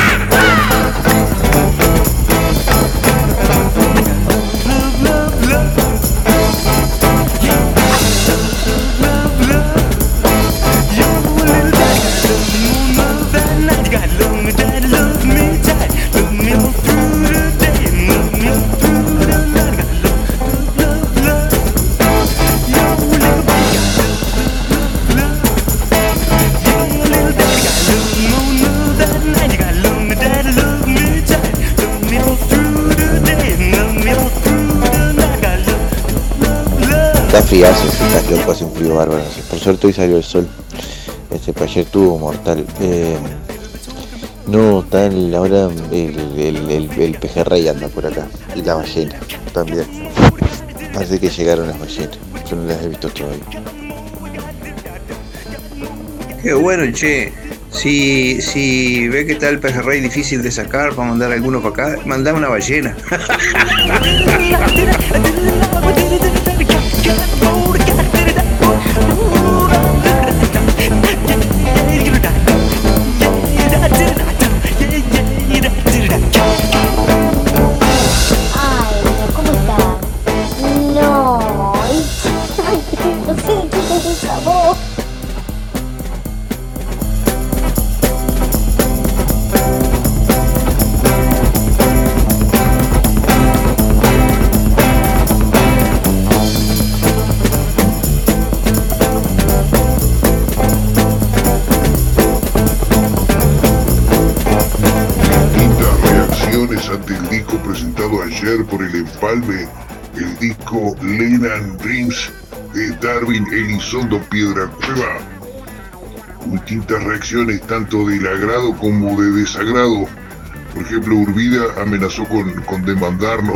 Love, love, love. Yeah. Love, love. You're a little daddy, love that night. You gotta love me, daddy, love me tight. Love me all through the day, love me all through the
Está friazo, si estás loco, hace un frío bárbaro. Por suerte hoy salió el sol. Ayer tuvo mortal. No, está ahora el pejerrey anda por acá. Y la ballena también. Parece que llegaron las ballenas. Yo no las he visto todavía.
Qué bueno, che. Si ve que está el pejerrey difícil de sacar para mandar alguno para acá, mandá una ballena.
Ante el disco presentado ayer por el Empalme, el disco Lennon Dreams de Darwin Elizondo Piedracueva. Distintas reacciones tanto del agrado como de desagrado. Por ejemplo, Urbida amenazó con demandarnos.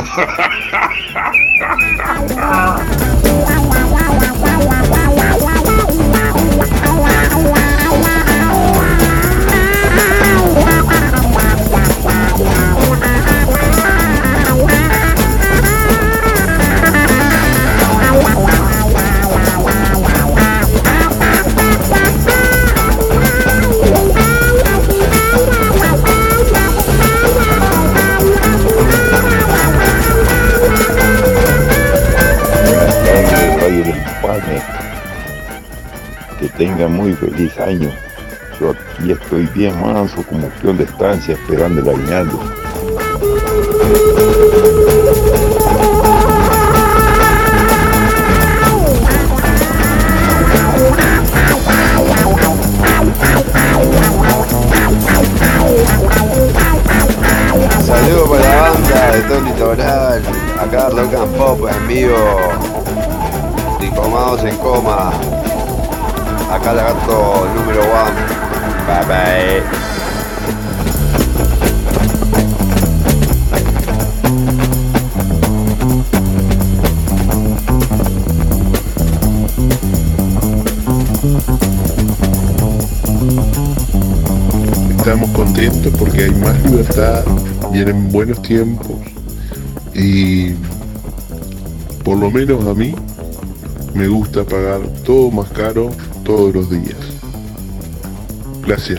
Que tenga muy feliz año. Yo aquí estoy bien manso como peón de estancia esperando el aguinaldo.
Saludos para la banda de todo el litoral, acá Rock and Pop en vivo, Dicomados en coma, acá Lagarto número 1, bye bye.
Estamos contentos porque hay más libertad, vienen buenos tiempos y por lo menos a mí me gusta pagar todo más caro todos los días. Gracias.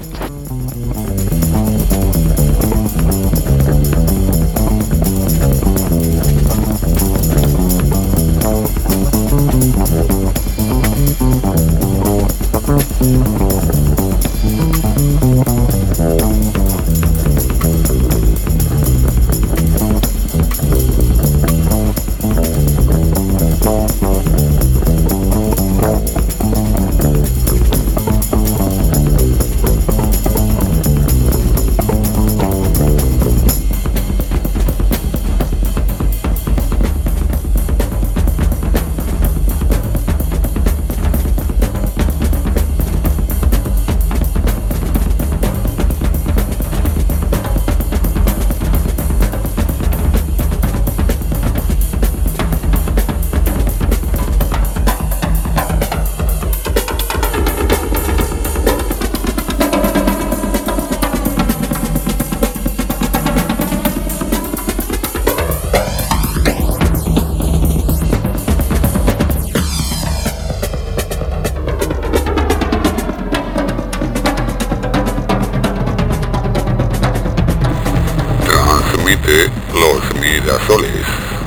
Los Mirasoles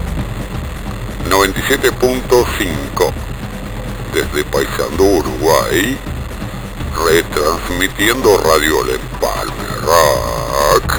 97.5 desde Paysandú, Uruguay, retransmitiendo Radio El Empalme Rock.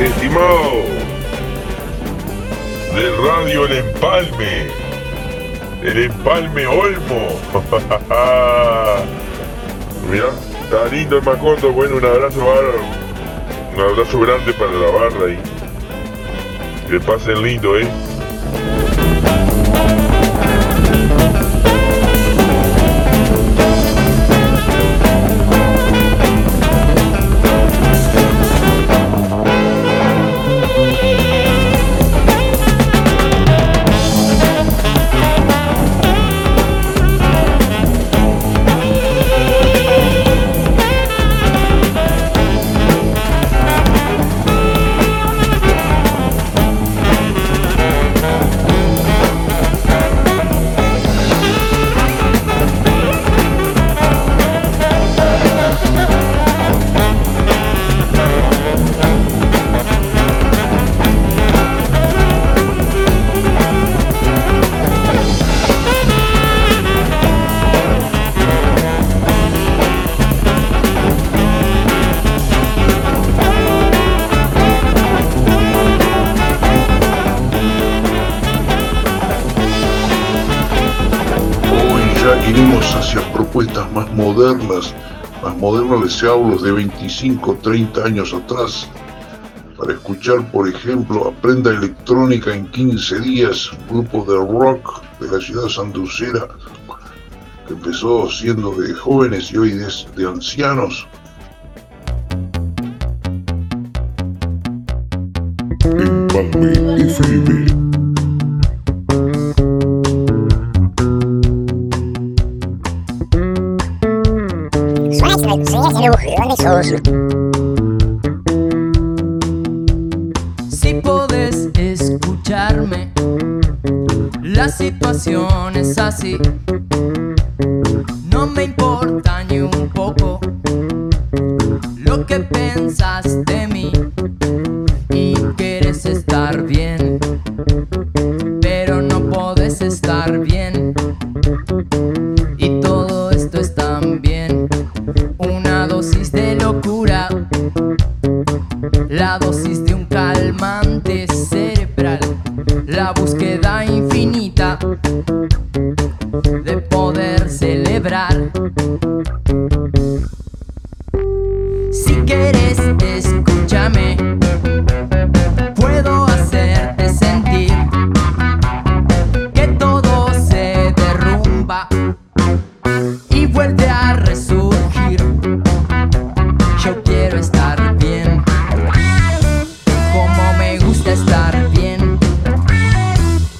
Estimado del radio El Empalme Olmo. Mirá, está lindo el Macondo. Bueno, un abrazo grande para la barra y que pasen lindo,
Iremos hacia propuestas más modernas les hablo de 25, 30 años atrás, para escuchar, por ejemplo, Aprenda Electrónica en 15 días, grupo de rock de la ciudad sanducera, que empezó siendo de jóvenes y hoy es de ancianos. Empalme FM.
Si podés escucharme, la situación es así. No me importa ni un poco lo que pensás de mí y quieres estar bien, pero no podés estar bien. Y todo esto es también una dosis de locura, la dosis de un calmante cerebral, la búsqueda infinita de poder celebrar. Si quieres, escúchame, puedo hacerte sentir que todo se derrumba y vuelve a resurgir. Yo quiero estar bien, como me gusta estar bien.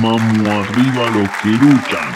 Vamos arriba los que luchan.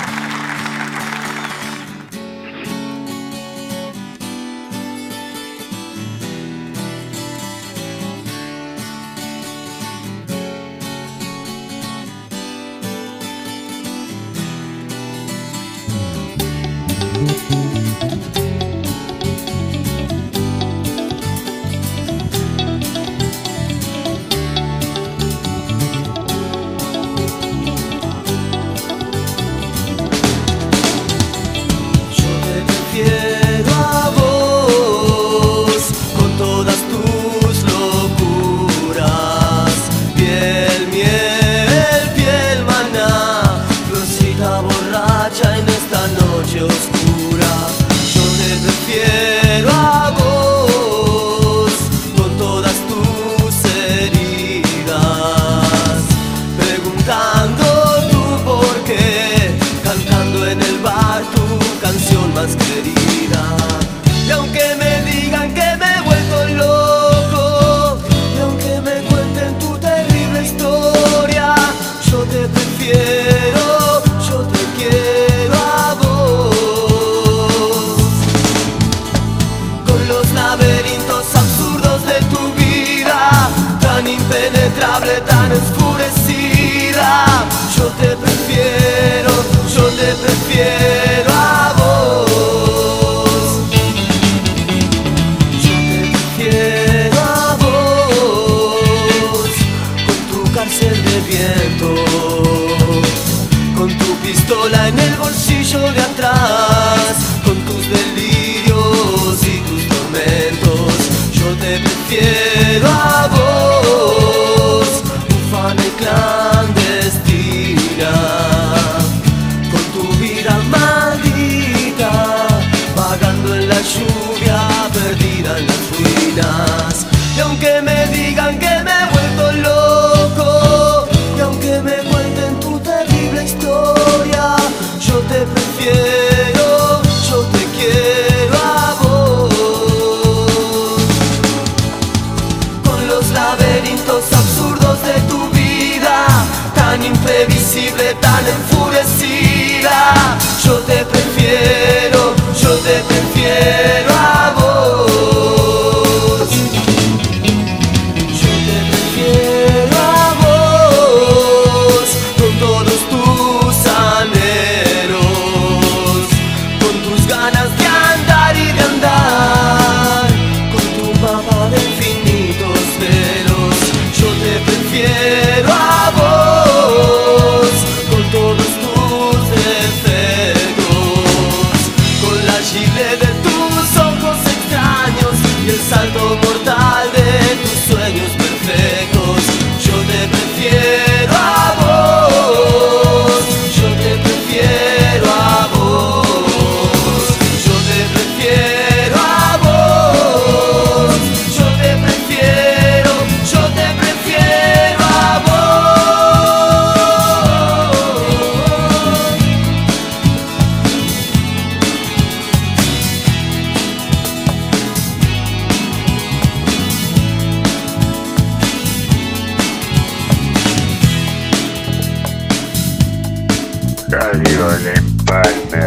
Radio El Empalme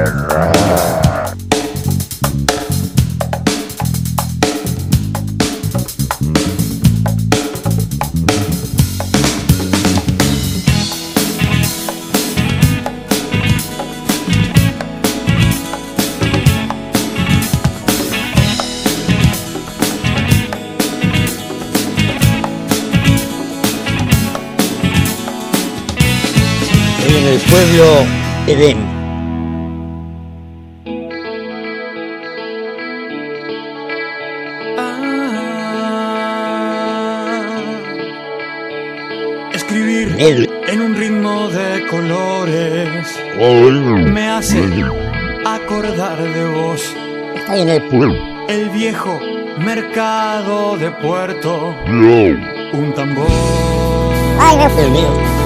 Rock.
En el pueblo Edén.
Escribir en un ritmo de colores me hace acordar de vos.
Está en el pueblo.
El viejo mercado de Puerto. Un tambor.
Ay, no fue el mío.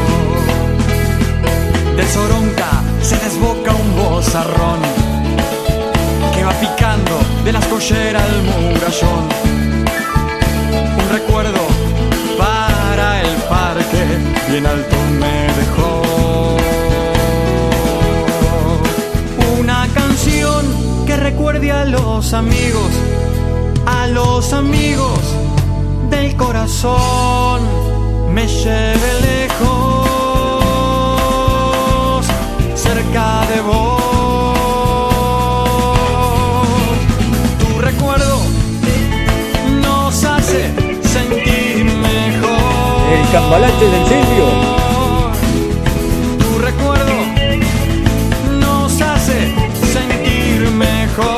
De Soronca se desboca un bozarrón que va picando de la escollera al murallón. Un recuerdo para el parque bien alto me dejó. los amigos del corazón me lleve lejos, cerca de vos. Tu recuerdo nos hace sentir mejor.
El cambalache del incendio.
Tu recuerdo nos hace sentir mejor.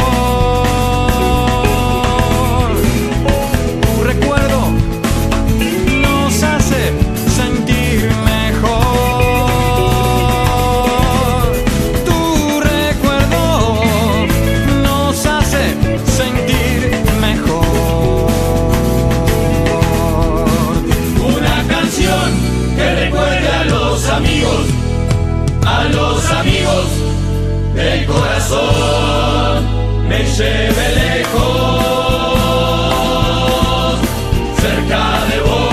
A los amigos del corazón me lleve lejos, cerca de vos.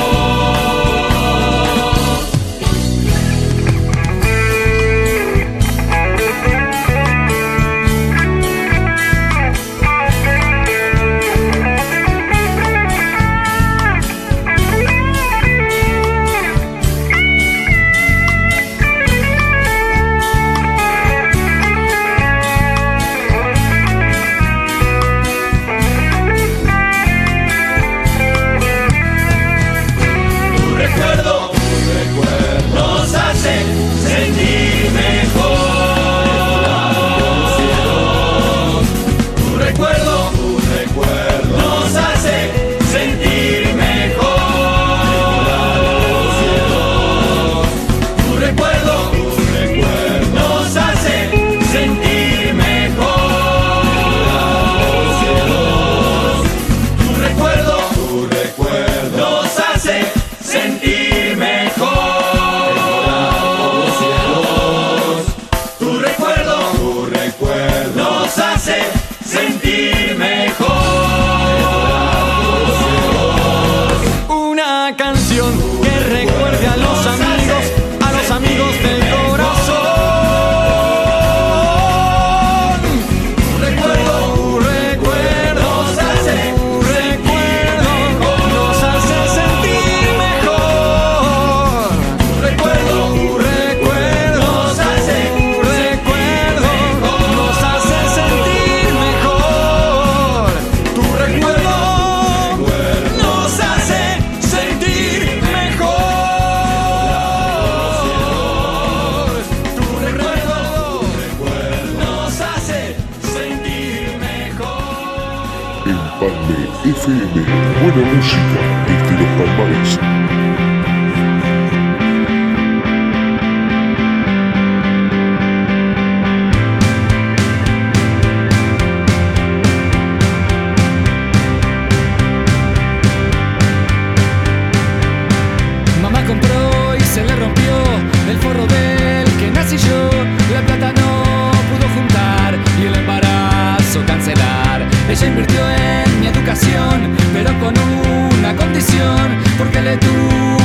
FM, buena música desde Los Palmares.
Mamá compró y se le rompió el forro del que nací yo. La plata no pudo juntar y el embarazo cancelar. Ella invirtió en mi educación, pero con una condición, porque le tuvo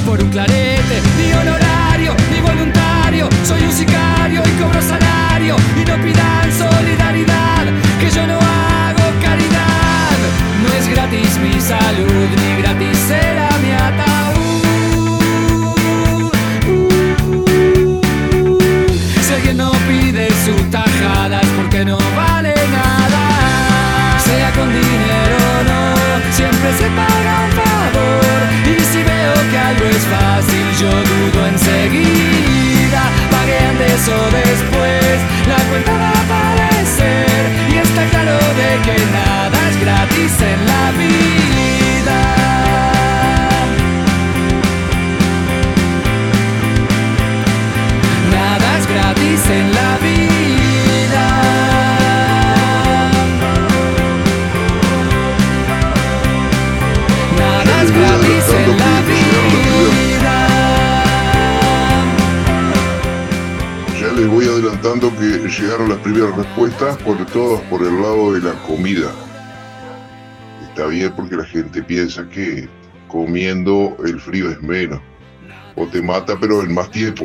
por un clarete, ni honorario, ni voluntario. Soy un sicario y cobro salario. Y no pidan solidaridad, que yo no hago caridad. No es gratis mi salud, ni gratis será mi ataúd. Si alguien no pide sus tajadas, porque no vale nada. Sea con dinero o no, siempre se paga un favor. Y si veo que algo es fácil, yo dudo enseguida. Pagué antes o después, la cuenta va a aparecer. Y está claro de que nada es gratis en la vida. Nada es gratis en la vida. Nada es gratis en la vida.
Ya les voy adelantando que llegaron las primeras respuestas, sobre todo por el lado de la comida. Está bien porque la gente piensa que comiendo el frío es menos. O te mata pero en más tiempo.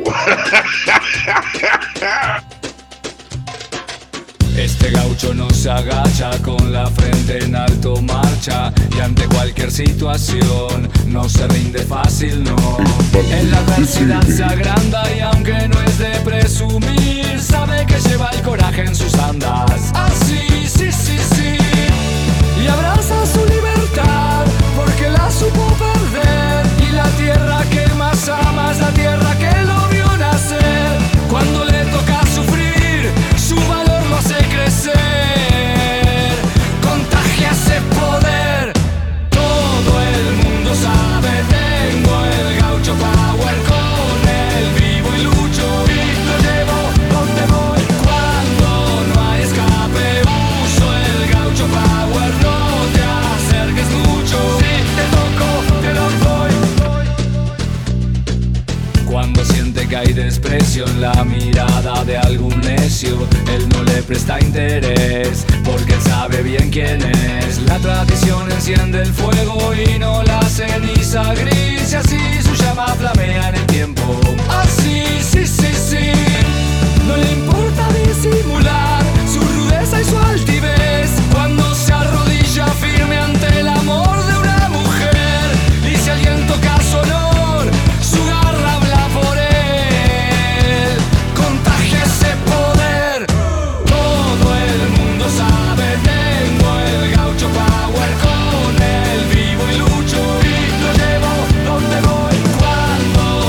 Este gaucho no se agacha, con la frente en alto marcha, y ante cualquier situación no se rinde fácil, no. En la adversidad se agranda y aunque no es de presumir, sabe que lleva el coraje en sus andas. Así, sí, sí, sí. Y abraza su libertad porque la supo perder. Y la tierra que más ama es la tierra que lo vio nacer. Cuando le toca sufrir, su valor lo hace crecer. Contagia ese poder. Todo el mundo sabe, tengo el gaucho power. Con él vivo y lucho y lo llevo donde voy. Cuando no hay escape, uso el gaucho power. No te acerques mucho, si te toco te lo doy. Cuando siente que hay desprecio en la mirada de algún necio, él no le presta interés, porque él sabe bien quién es. La tradición enciende el fuego y no la ceniza gris, y así su llama flamea en el tiempo. Así, sí, sí, sí. No le importa disimular su rudeza y su altivez, cuando se arrodilla firme ante el amor de una mujer. Y si alguien toca su honor, su garra habla por él. Contagia ese poder. Todo el mundo sabe, tengo el gaucho power. Con él vivo y lucho y lo llevo donde voy. Cuando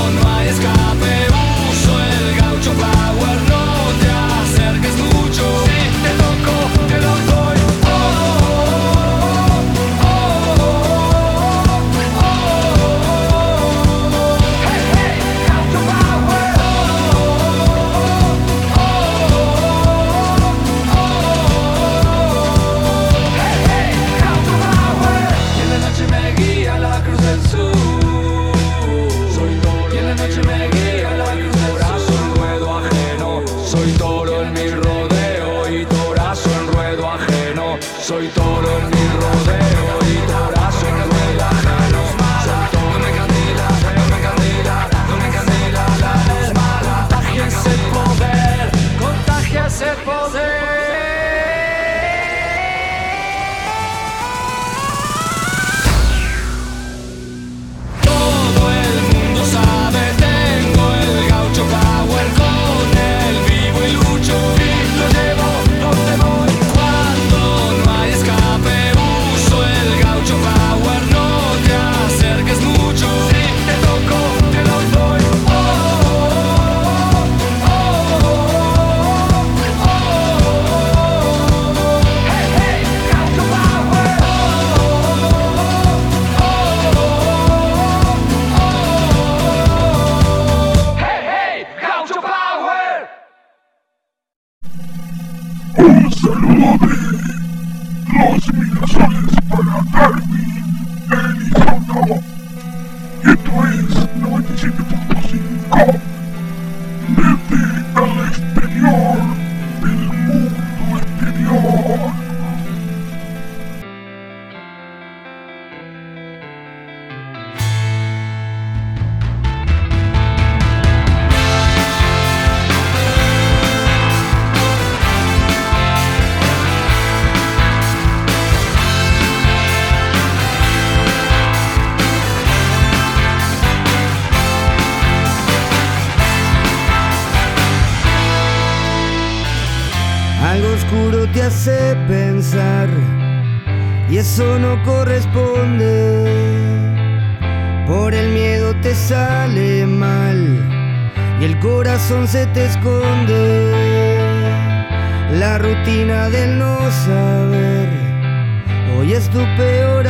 oscuro te hace pensar y eso no corresponde. Por el miedo te sale mal y el corazón se te esconde. La rutina del no saber hoy es tu peor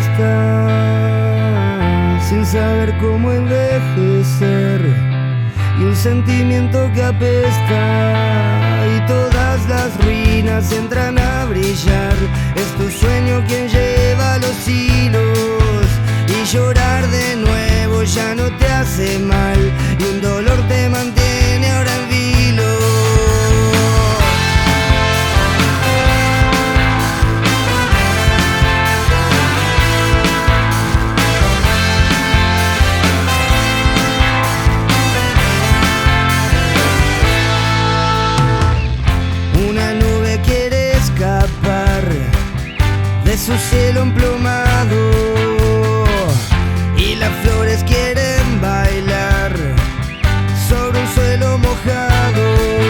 apuesta, sin saber cómo envejecer y un sentimiento que apesta. Y todas las ruinas entran a brillar, es tu sueño quien lleva los hilos. Y llorar de nuevo ya no te hace mal y un dolor te mantiene ahora en vilo. Una nube quiere escapar de su cielo emplomado y las flores quieren bailar sobre un suelo mojado.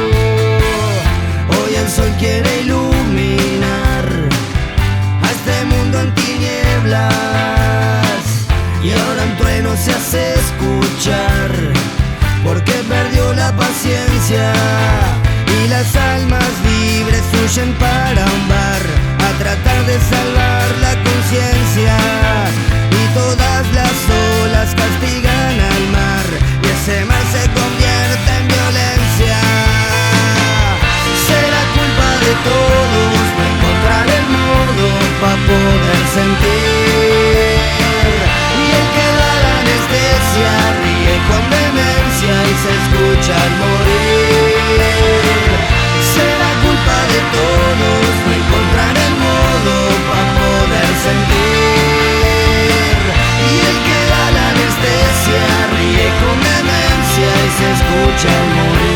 Hoy el sol quiere iluminar a este mundo en tinieblas y ahora un trueno se hace escuchar porque perdió la paciencia. Y las almas libres huyen para un bar a tratar de salvar la conciencia. Y todas las olas castigan al mar y ese mar se convierte en violencia. Será culpa de todos no encontrar el modo para poder sentir. Y el que da la anestesia ríe con demencia y se escucha al morir. Será culpa de todos no encontrar el modo para poder sentir. Y el que da la anestesia ríe con demencia y se escucha al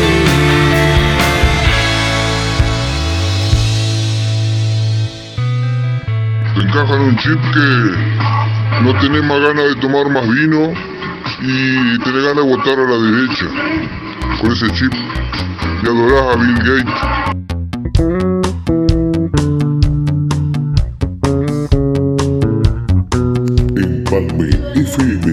morir.
Te encajan un chip que no tenés más ganas de tomar más vino y tenés ganas de votar a la derecha con ese chip y adorás a Bill Gates.
Empalme FM.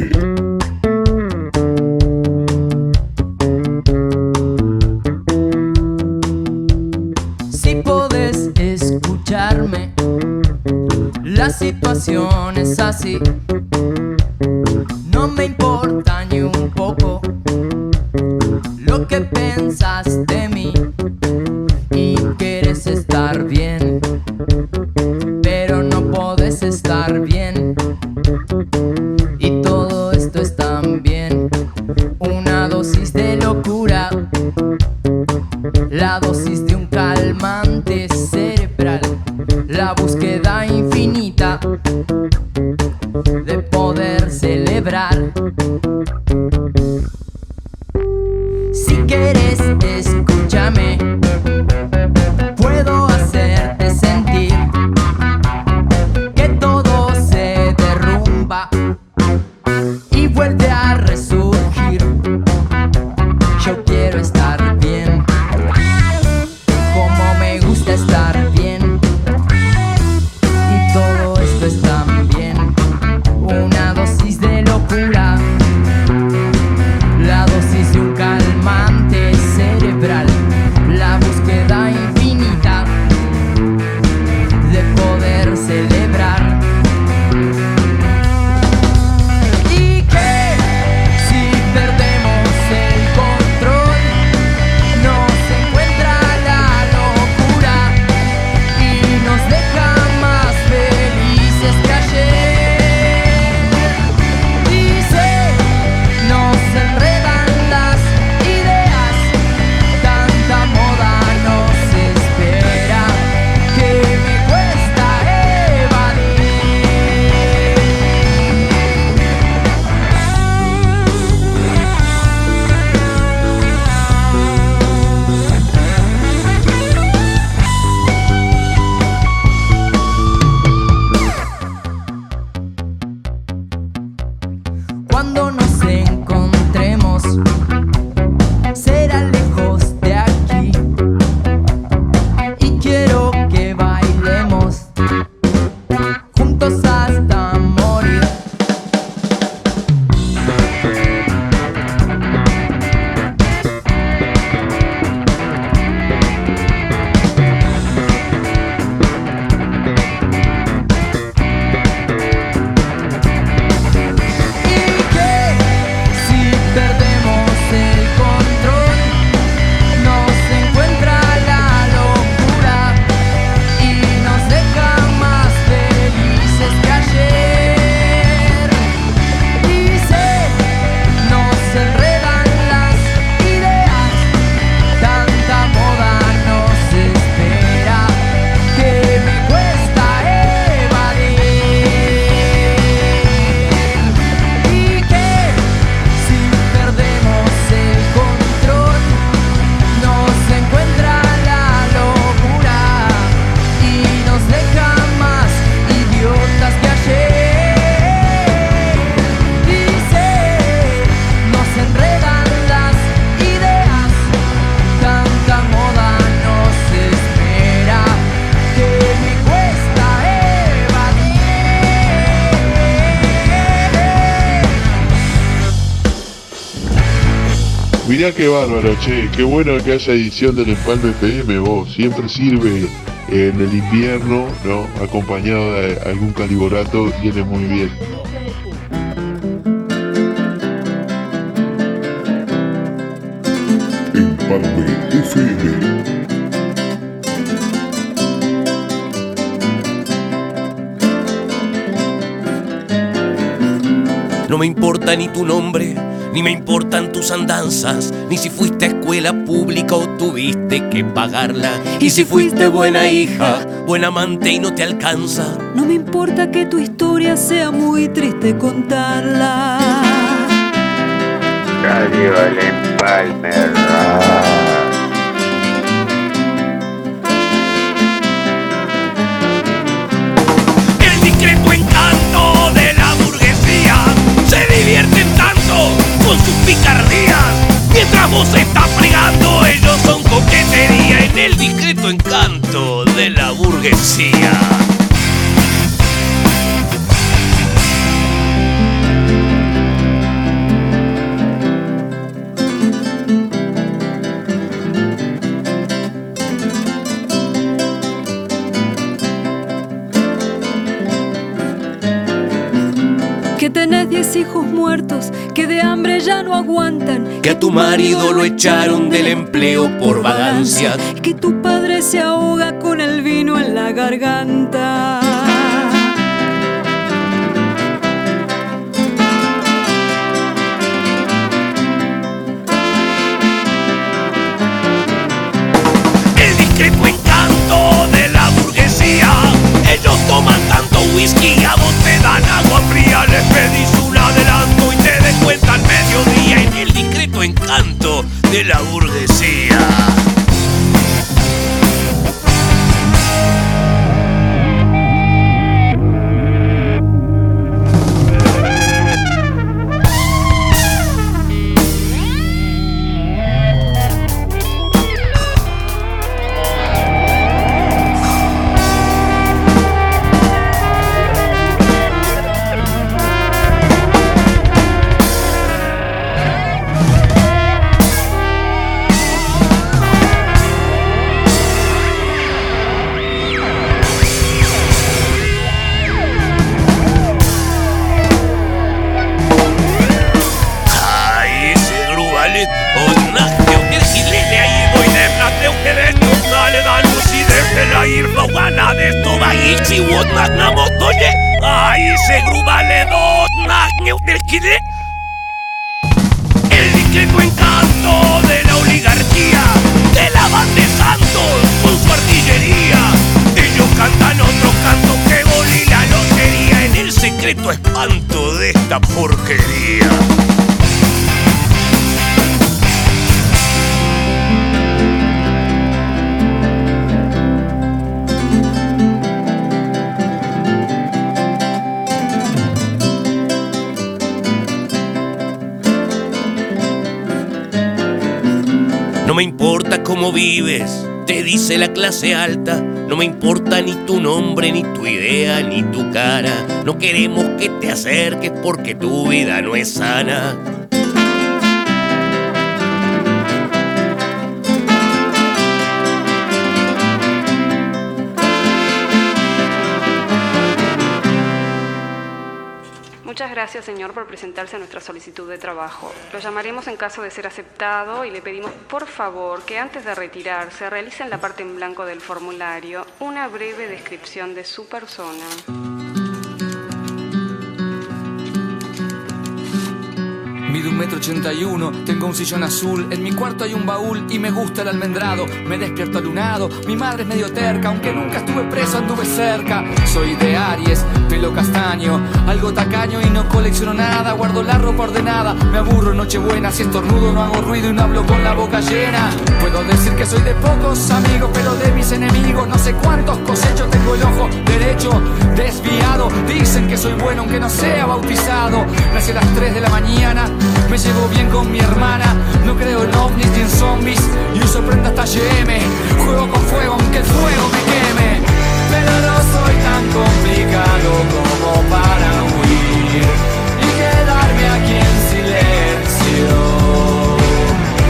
Si podés escucharme, la situación es así. No me importa ni un poco lo que pensas de mí y quieres estar bien, pero no podés estar bien. Y todo esto es también una dosis de locura, la dosis de un calmante cerebral, la búsqueda infinita de poder celebrar. Si quieres, escúchame, puedo hacerte sentir que todo se derrumba y vuelve a resurgir. Yo quiero estar bien, como me gusta estar bien. Y todo esto es también una dosis de locura, la dosis de un calmante cerebral, la
Mirá qué bárbaro, che, qué bueno que haya edición del Empalme FM, vos. Siempre sirve en el invierno, ¿no? Acompañado de algún caliborato, viene muy bien.
Empalme FM.
No me importa ni tu nombre, ni me importan tus andanzas, ni si fuiste a escuela pública o tuviste que pagarla. Y si fuiste buena hija, buen amante y no te alcanza.
No me importa que tu historia sea muy triste contarla.
Radio El Empalme Rock.
El discreto encanto de la burguesía se divierten tanto con sus picardías. Mientras vos estás fregando, ellos son coquetería en el discreto encanto de la burguesía.
Que tenés 10 hijos muertos, que de hambre ya no aguantan.
Que a tu marido lo echaron del empleo por vagancia.
Que tu padre se ahoga con el vino en la garganta.
El discreto encanto de la burguesía. Ellos toman tanto whisky, a vos te dan agua fría. Les pedís un adelanto y te descuentan mediodía en el discreto encanto de la burguesía. El discreto encanto de la oligarquía te lavan de santos con su artillería. Ellos cantan otro canto que gol y la lotería en el secreto espanto de esta porquería. No me importa cómo vives, te dice la clase alta. No me importa ni tu nombre, ni tu idea, ni tu cara. No queremos que te acerques porque tu vida no es sana.
Muchas gracias, señor, por presentarse a nuestra solicitud de trabajo. Lo llamaremos en caso de ser aceptado y le pedimos, por favor, que antes de retirarse realice en la parte en blanco del formulario una breve descripción de su persona.
Mido 1,81 m, tengo un sillón azul, en mi cuarto hay un baúl y me gusta el almendrado. Me despierto alunado, mi madre es medio terca, aunque nunca estuve preso anduve cerca. Soy de Aries, pelo castaño, algo tacaño y no colecciono nada. Guardo la ropa ordenada, me aburro en Nochebuena. Si estornudo no hago ruido y no hablo con la boca llena. Puedo decir que soy de pocos amigos, pero de mis enemigos no sé cuántos cosecho. Tengo el ojo derecho desviado, dicen que soy bueno aunque no sea bautizado. Nací a las 3 de la mañana, me llevo bien con mi hermana. No creo en ovnis ni en zombies y uso prendas talle M. Juego con fuego aunque el fuego me queme. Pero no soy tan complicado como para huir y quedarme aquí en silencio.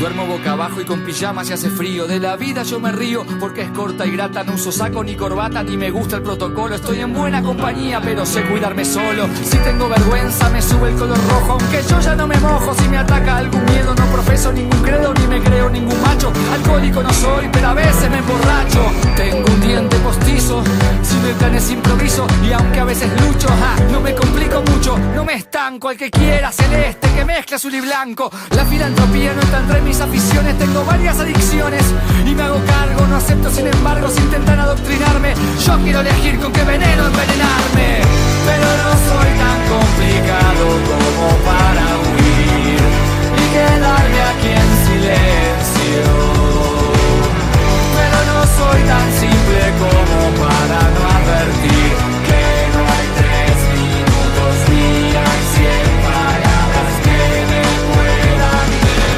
Duermo boca abajo y con pijama si hace frío. De la vida yo me río porque es corta y grata. No uso saco ni corbata ni me gusta el protocolo. Estoy en buena compañía pero sé cuidarme solo. Si tengo vergüenza me sube el color rojo. Aunque yo ya no me mojo si me ataca algún miedo. No profeso ningún credo ni me creo ningún macho. Alcohólico no soy pero a veces me emborracho. Tengo un diente postizo, simultáneos improviso. Y aunque a veces lucho, no me complico mucho. No me estanco, al que quiera celeste que mezcla azul y blanco. La filantropía no está entre mis aficiones. Tengo varias adicciones y me hago cargo. No acepto sin embargo si intentan adoctrinarme. Yo quiero elegir con qué veneno envenenarme. Pero no soy tan complicado como para huir y quedarme aquí en silencio. Pero no soy tan simple como para no advertir que no hay 3 minutos ni hay 100 palabras que me puedan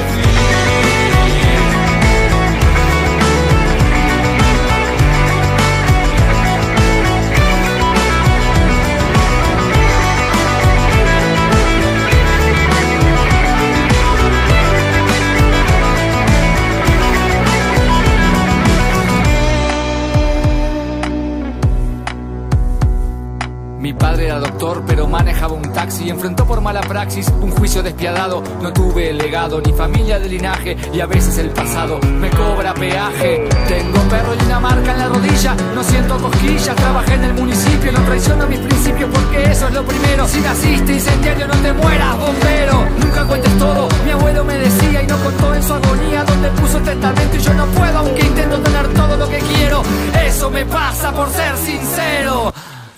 Mi padre era doctor, pero manejaba un taxi y enfrentó por mala praxis un juicio despiadado. No tuve legado, ni familia de linaje, y a veces el pasado me cobra peaje. Tengo perro y una marca en la rodilla, no siento cosquillas, trabajé en el municipio, no traiciono mis principios porque eso es lo primero. Si naciste incendiario no te mueras, bombero. Nunca cuentes todo, mi abuelo me decía y no contó en su agonía donde puso el testamento y yo no puedo aunque intento tener todo lo que quiero. Eso me pasa por ser sincero.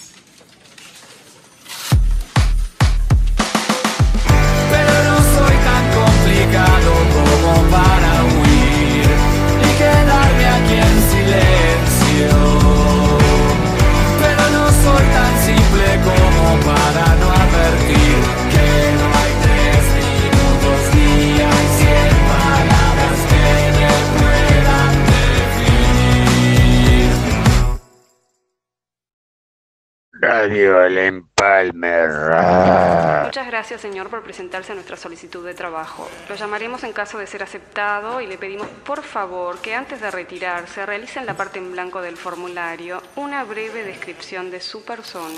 Como para huir y quedarme aquí en silencio. Pero no soy tan simple como para no advertir que no hay 3 minutos ni hay 100 palabras que me puedan definir.
Radio El Empalme.
Muchas gracias, señor, por presentarse a nuestra solicitud de trabajo. Lo llamaremos en caso de ser aceptado y le pedimos, por favor, que antes de retirarse realice en la parte en blanco del formulario una breve descripción de su persona.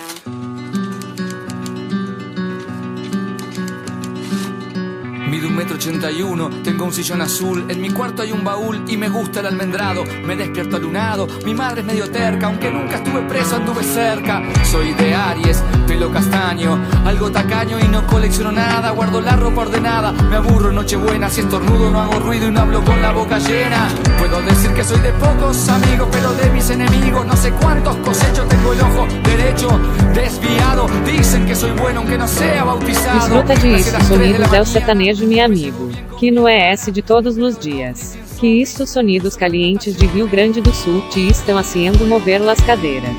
Mido 1,81 m, tengo un sillón azul. En mi cuarto hay un baúl y me gusta el almendrado. Me despierto alunado, mi madre es medio terca. Aunque nunca estuve preso, anduve cerca. Soy de Aries, pelo castaño, algo tacaño y no colecciono nada. Guardo la ropa ordenada, me aburro en Nochebuena. Si estornudo no hago ruido y no hablo con la boca llena. Puedo decir que soy de pocos amigos, pero de mis enemigos no sé cuántos cosecho. Tengo el ojo derecho desviado. Dicen que soy bueno aunque no sea bautizado.
Desfruta disso, sonidos é o sertanejo, meu amigo, que no ES de todos os dias. Que isto sonidos calientes de Rio Grande do Sul te estão haciendo mover las cadeiras.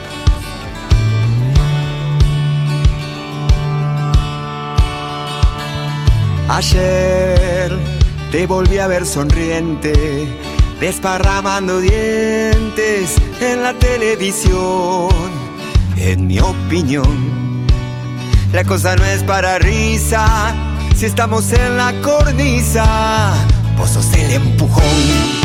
Ayer te volví a ver sonriente, desparramando dientes en la televisión. En mi opinión, la cosa no es para risa. Si estamos en la cornisa, vos sos el empujón.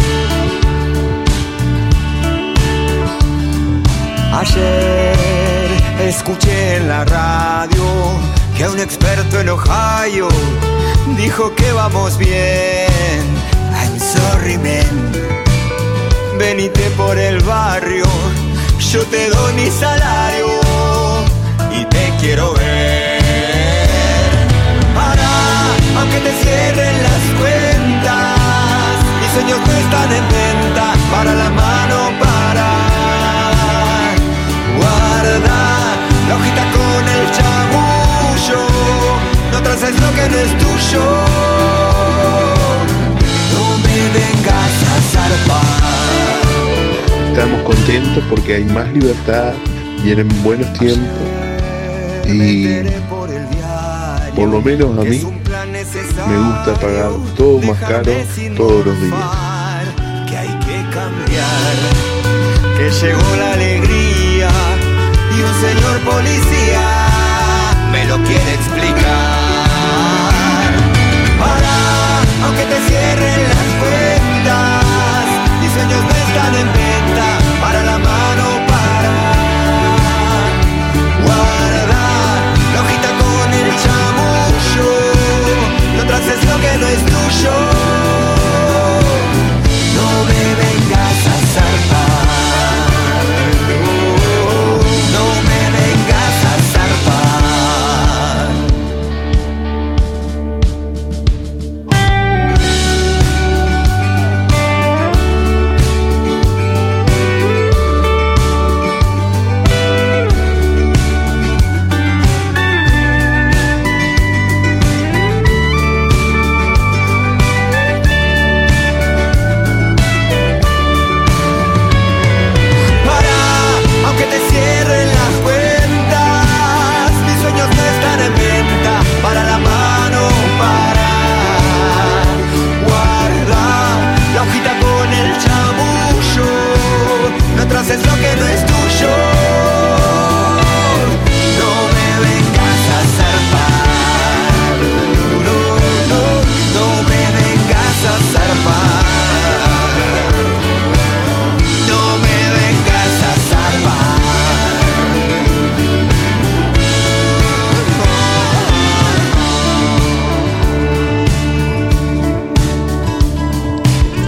Ayer escuché en la radio que un experto en Ohio dijo que vamos bien. I'm sorry, man. Venite por el barrio, yo te doy mi salario y te quiero ver. Aunque te cierren las cuentas, mis sueños no están en venta. Para la mano, para. Guarda la hojita con el chamullo, no traces lo que no es tuyo. No me vengas a zarpar.
Estamos contentos porque hay más libertad, vienen buenos tiempos y por lo menos a mí me gusta pagar todo más caro todos los días.
Que hay que cambiar, que llegó la alegría y un señor policía me lo quiere explicar. Para, aunque te cierren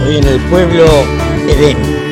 Estoy en el pueblo Edén.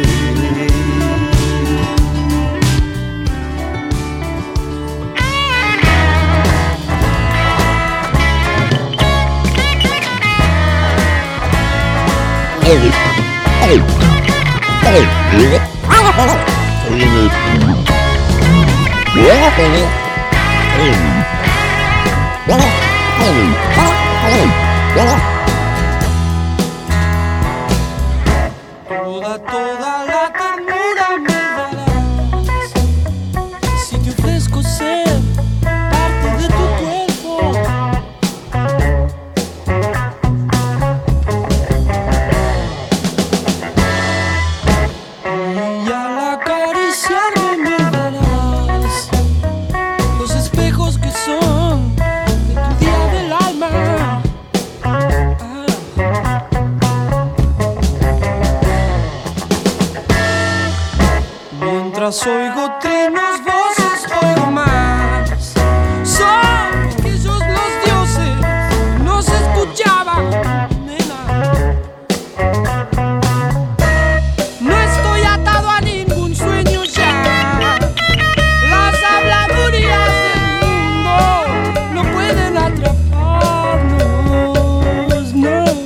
Toda la ternura me darás si te ofrezco ser parte de tu cuerpo. Y al acariciarme me darás los espejos que son de tu día del alma. Mientras oigo trinos, voces, oigo más. Son aquellos los dioses, no se escuchaban, nena. No estoy atado a ningún sueño ya. Las habladurías del mundo no pueden atraparnos, no, no.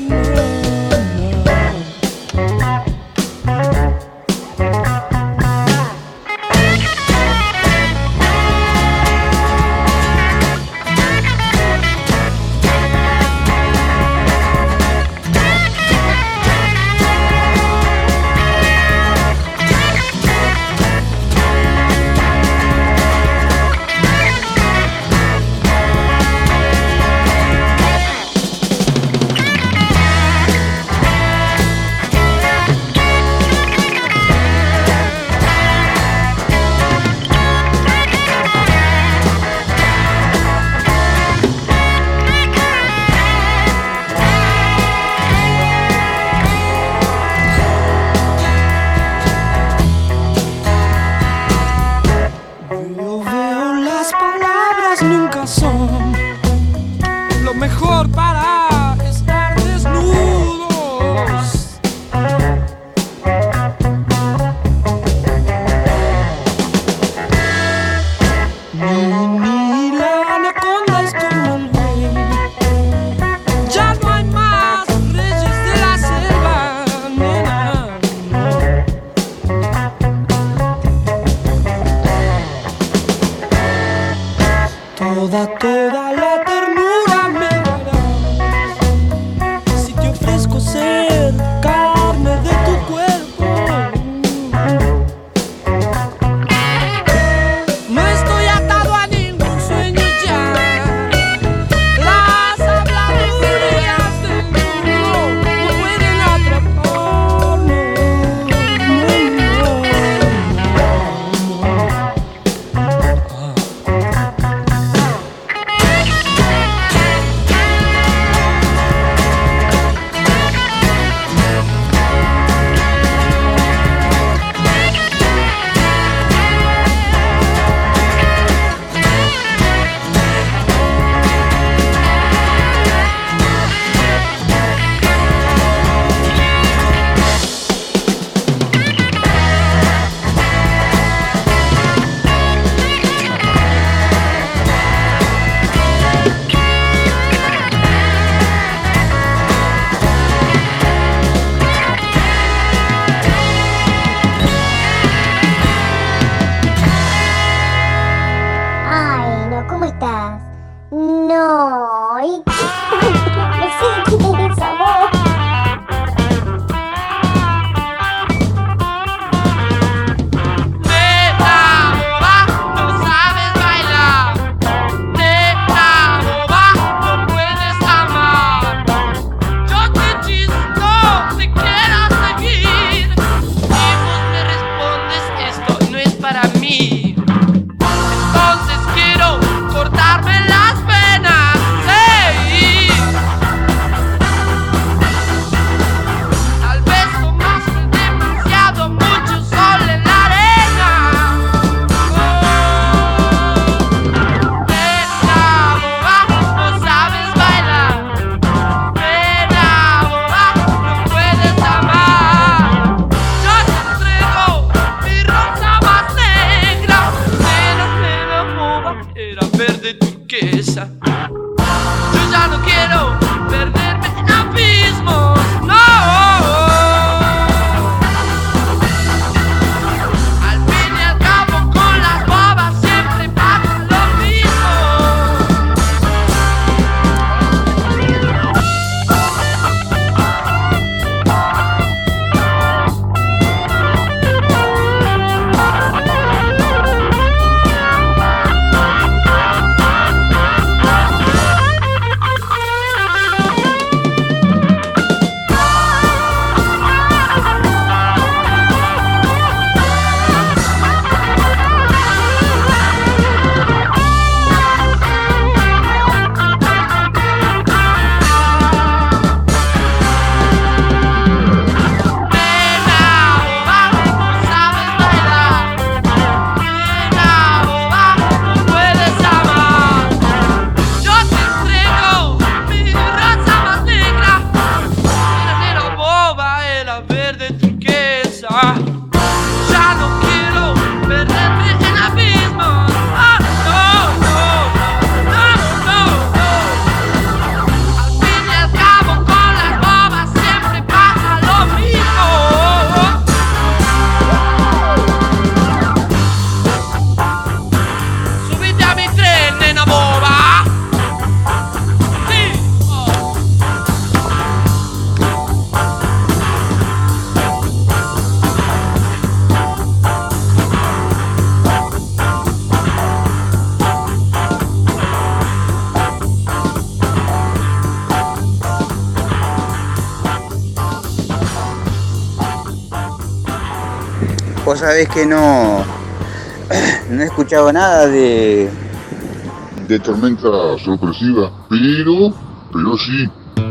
Vos sabés que no he escuchado nada de
tormenta sorpresiva, pero sí,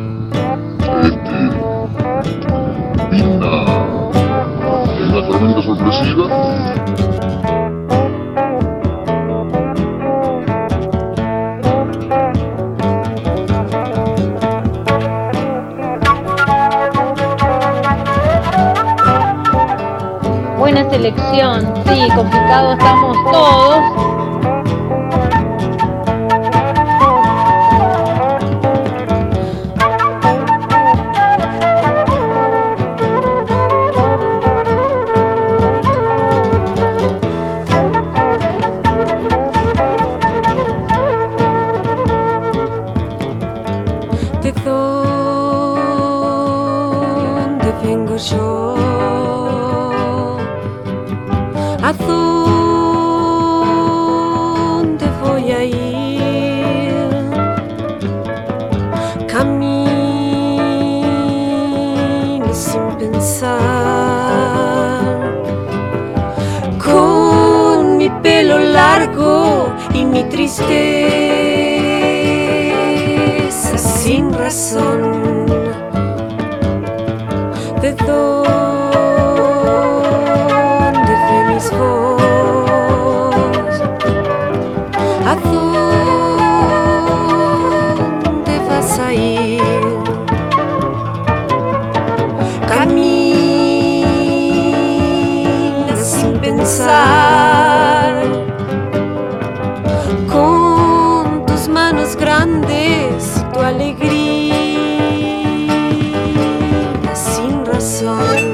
vino una tormenta sorpresiva.
Buena selección, sí, complicados estamos todos.
¿De dónde vengo yo? ¿A dónde voy a ir? Camino sin pensar, con mi pelo largo y mi tristeza sin razón. ¿De dónde venís vos? ¿A dónde vas a ir? Camina sin pensar, con tus manos grandes y tu alegría sin razón.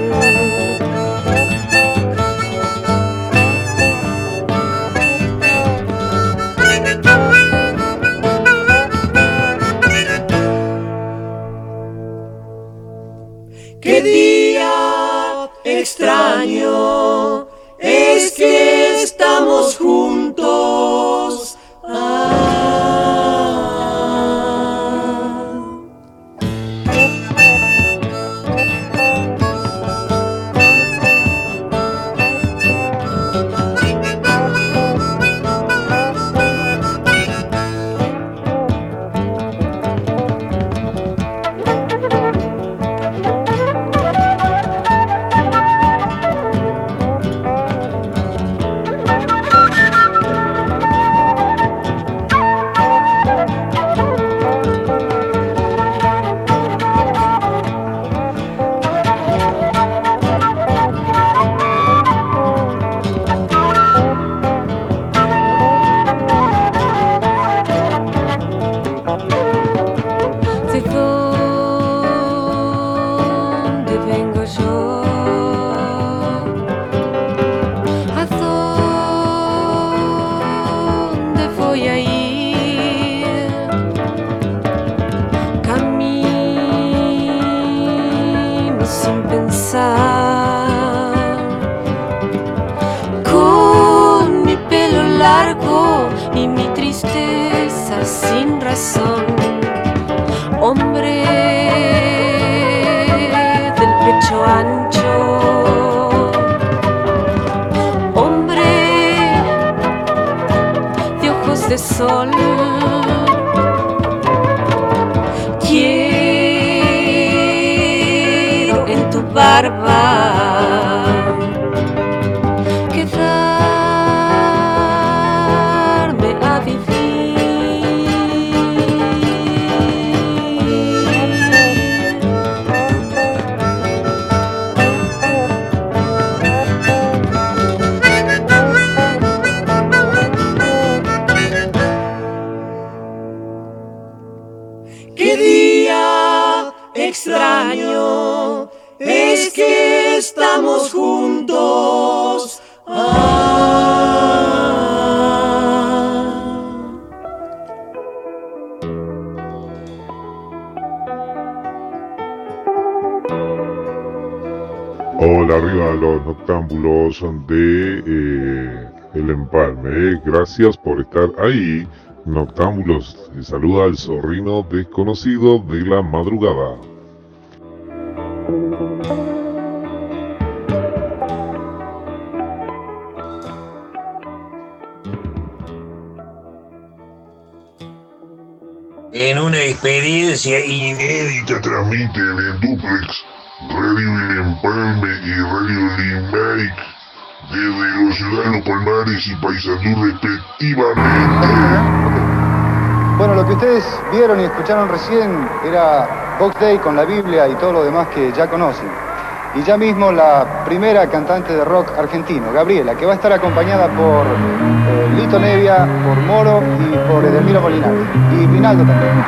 Qué día extraño es que estamos juntos.
¿De dónde vengo yo? ¿A dónde voy a ir? Camino sin pensar, con mi pelo largo y mi tristeza sin razón. Hombre del pecho ancho, hombre de ojos de sol, quiero en tu barba quedarme a vivir.
Qué día extraño es que estamos juntos.
Hola, arriba los noctámbulos de El Empalme. Gracias por estar ahí. Noctámbulos, saluda al zorrino desconocido de la madrugada.
en una experiencia
inédita transmiten en duplex Radio El Empalme y Radio Limerick desde los ciudadanos Palmares y Paysandú respectivamente.
Bueno, lo que ustedes vieron y escucharon recién era Box Day con la Biblia y todo lo demás que ya conocen. Y ya mismo la primera cantante de rock argentino, Gabriela, que va a estar acompañada por Lito Nevia, por Moro y por Edelmiro Molinari. Y Rinaldo también.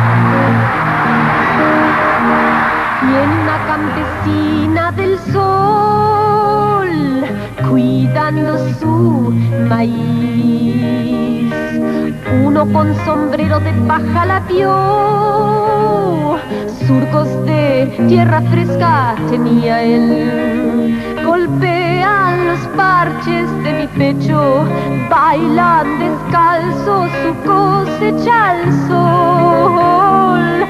Viene una campesina del sol, cuidando su maíz. Uno con sombrero de paja la vio, surcos de tierra fresca tenía él. Golpean los parches de mi pecho, bailan descalzos su cosecha al sol.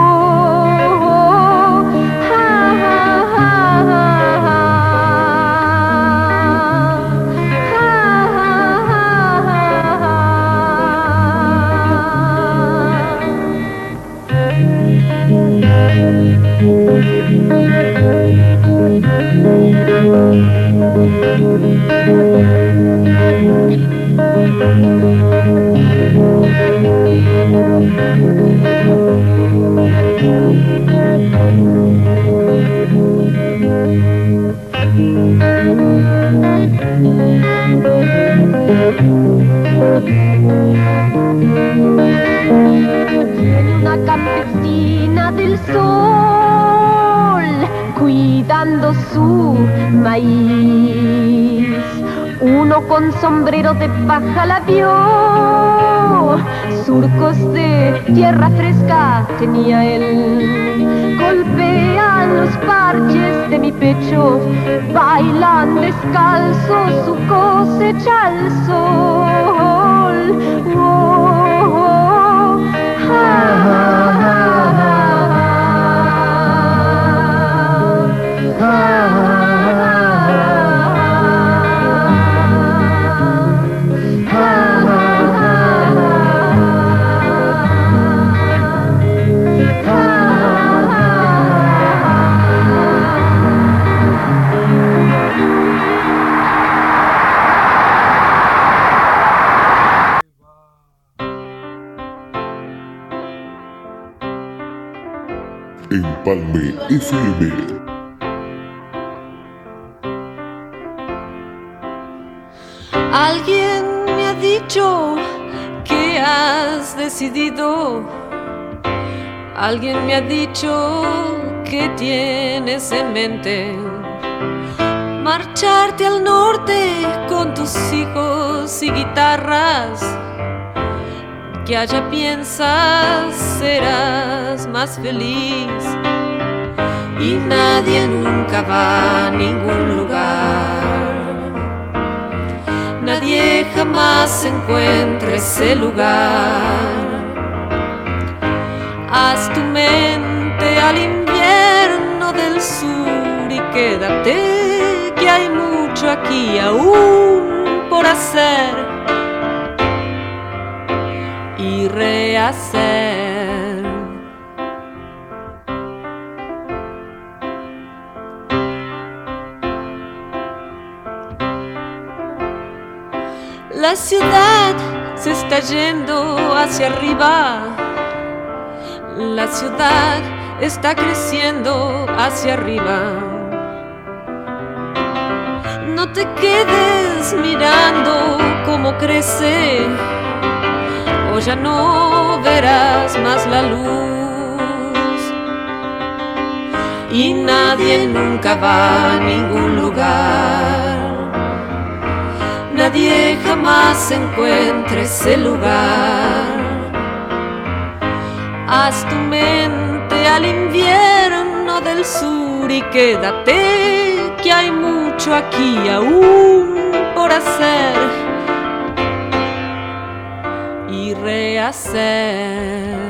Tiene una campesina del sol, cuidando su maíz. Uno con sombrero de paja la vio, surcos de tierra fresca tenía él. Golpean los parches de mi pecho, bailan descalzos su cosecha al sol.
Empalme FM.
Alguien me ha dicho que has decidido. Alguien me ha dicho que tienes en mente marcharte al norte con tus hijos y guitarras. Que allá piensas serás más feliz y nadie nunca va a ningún lugar. Nadie jamás encuentra ese lugar. Haz tu mente al invierno del sur y quédate, que hay mucho aquí aún por hacer y rehacer. La ciudad se está yendo hacia arriba. La ciudad está creciendo hacia arriba. No te quedes mirando cómo crece, o ya no verás más la luz. Y nadie nunca va a ningún lugar. Nadie jamás encuentra ese lugar. Haz tu mente al invierno del sur y quédate, que hay mucho aquí aún por hacer y rehacer.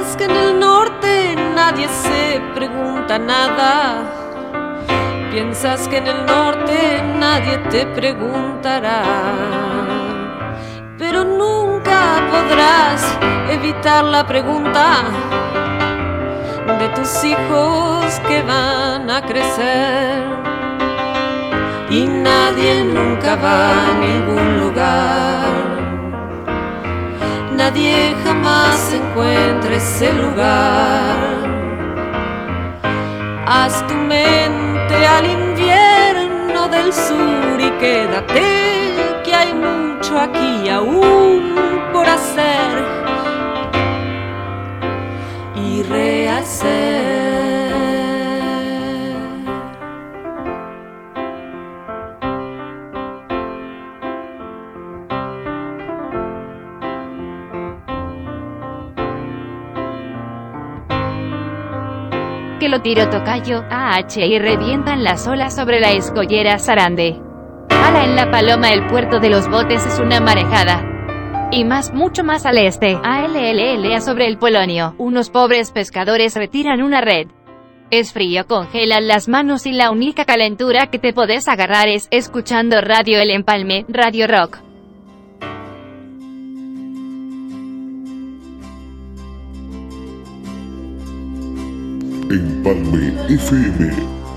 Piensas que en el norte nadie se pregunta nada. Piensas que en el norte nadie te preguntará. Pero nunca podrás evitar la pregunta de tus hijos que van a crecer. Y nadie nunca va a ningún lugar. Nadie jamás encuentra ese lugar. Haz tu mente al invierno del sur y quédate, que hay mucho aquí aún por hacer y rehacer.
Que lo tiro tocayo, AH y revientan las olas sobre la escollera Sarande. Ala en la Paloma, el puerto de los botes es una marejada. Y más, mucho más al este, ALLLA sobre el Polonio, unos pobres pescadores retiran una red. Es frío, congelan las manos y la única calentura que te podés agarrar es escuchando Radio El Empalme, Radio Rock.
Empalme FM.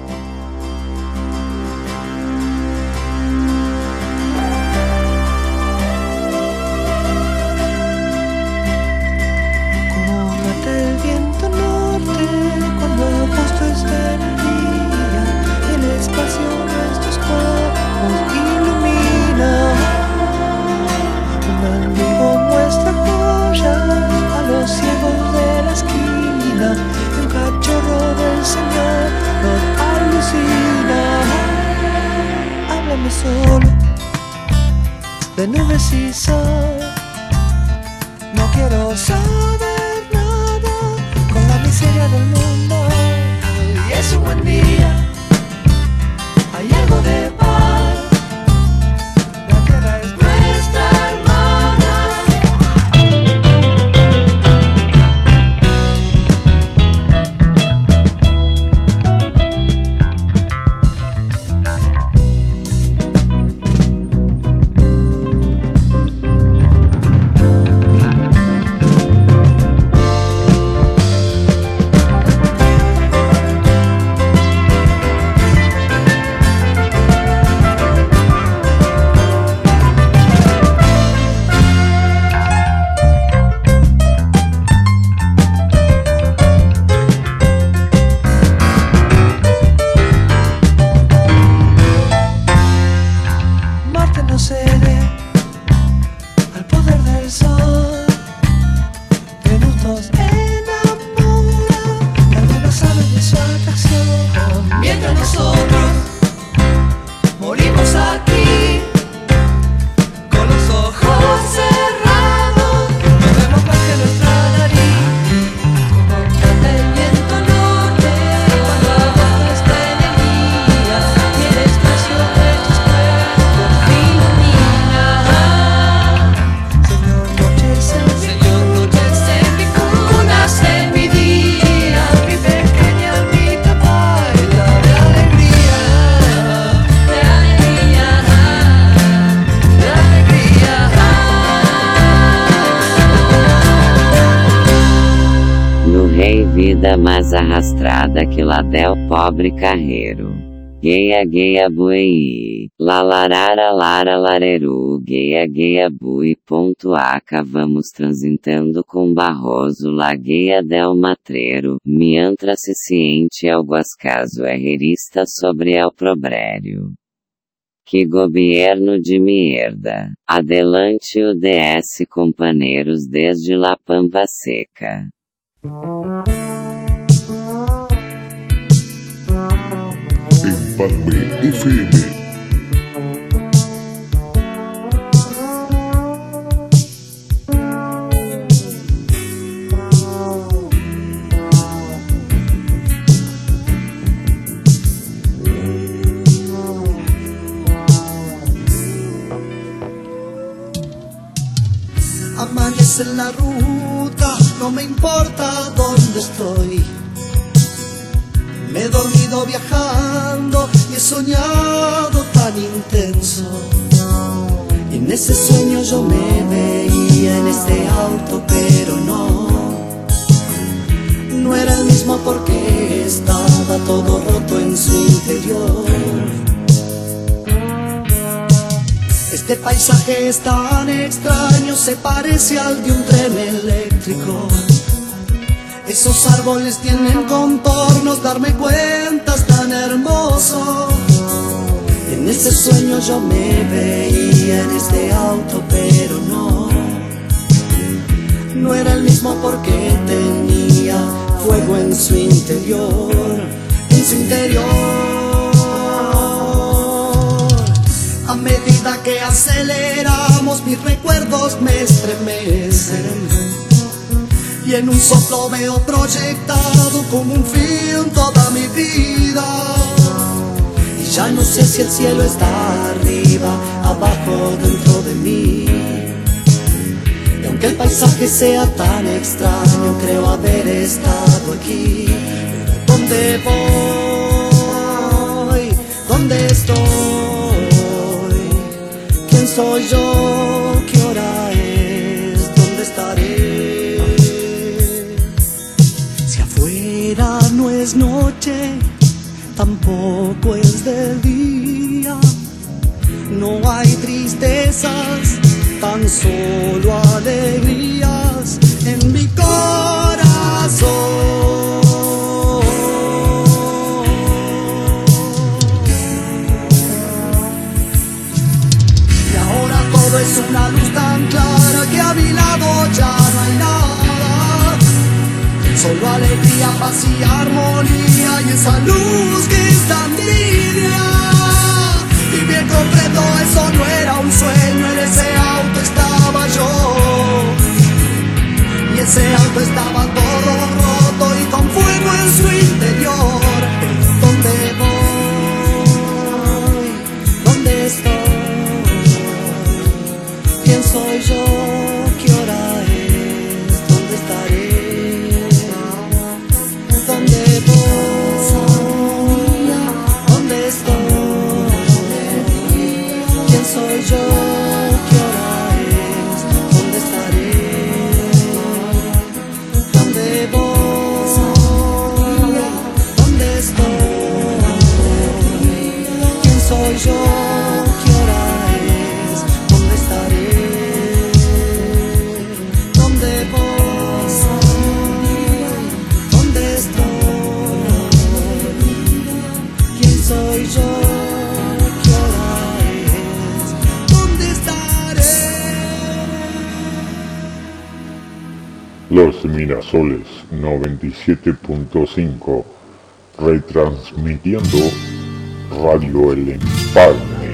Como late el viento norte cuando agosto está en el día, el espacio nuestros cuerpos ilumina. Un mendigo muestra joya a los ciegos de la esquina. Cachorro del Señor nos alucina. Háblame solo de nubes y sol. No quiero saber nada con la miseria del mundo. Y es un buen día, hay algo de paz. La tierra es nuestra hermana.
Vida mais arrastrada que lá del pobre carreiro. Geia buei, lalarara lara lareru, geia bui. Aca vamos transitando com Barroso la geia del matreiro, mientras se ciente algumas caso herrerista sobre el probrério. Que governo de mierda. Adelante UDS companheiros desde La Pampa Seca.
Empalme FM.
Amanece en la ruta, no me importa
dónde estoy. Me he dormido viajando y he soñado tan intenso. Y en ese sueño yo me veía en este auto, pero no era el mismo porque estaba todo roto en su interior. Este paisaje es tan extraño, se parece al de un tren eléctrico. Esos árboles tienen contornos, darme cuenta es tan hermoso. En ese sueño yo me veía en este auto, pero no era el mismo porque tenía fuego en su interior, en su interior. A medida que aceleramos, mis recuerdos me estremecen. Y en un soplo veo proyectado como un film toda mi vida. Y ya no sé si el cielo está arriba, abajo, dentro de mí. Y aunque el paisaje sea tan extraño, creo haber estado aquí. Pero ¿dónde voy? ¿Dónde estoy? ¿Quién soy yo? ¿Qué hora es? ¿Dónde estaré? Si afuera no es noche, tampoco es de día. No hay tristezas, tan solo alegrías en mi corazón. Y ahora todo es una luz tan clara que a mi lado ya no hay nada. Solo alegría, paz y armonía, y esa luz que es tan divina. Y bien comprendo, eso no era un sueño, en ese auto estaba yo. Y ese auto estaba todo roto y con fuego en su interior. ¿Dónde voy? ¿Dónde estoy? ¿Quién soy yo? ¿Qué hora es? ¿Dónde estaré? ¿Dónde voy? ¿Dónde estoy? ¿Quién soy yo? ¿Qué hora es? ¿Dónde estaré? ¿Dónde voy? ¿Dónde estoy? ¿Quién soy yo? ¿Qué hora es? ¿Dónde estaré? ¿Dónde voy? ¿Dónde estoy? ¿Quién soy yo? ¿Qué hora es? ¿Dónde estaré?
Los Mirasoles 97.5, retransmitiendo Radio El Empalme.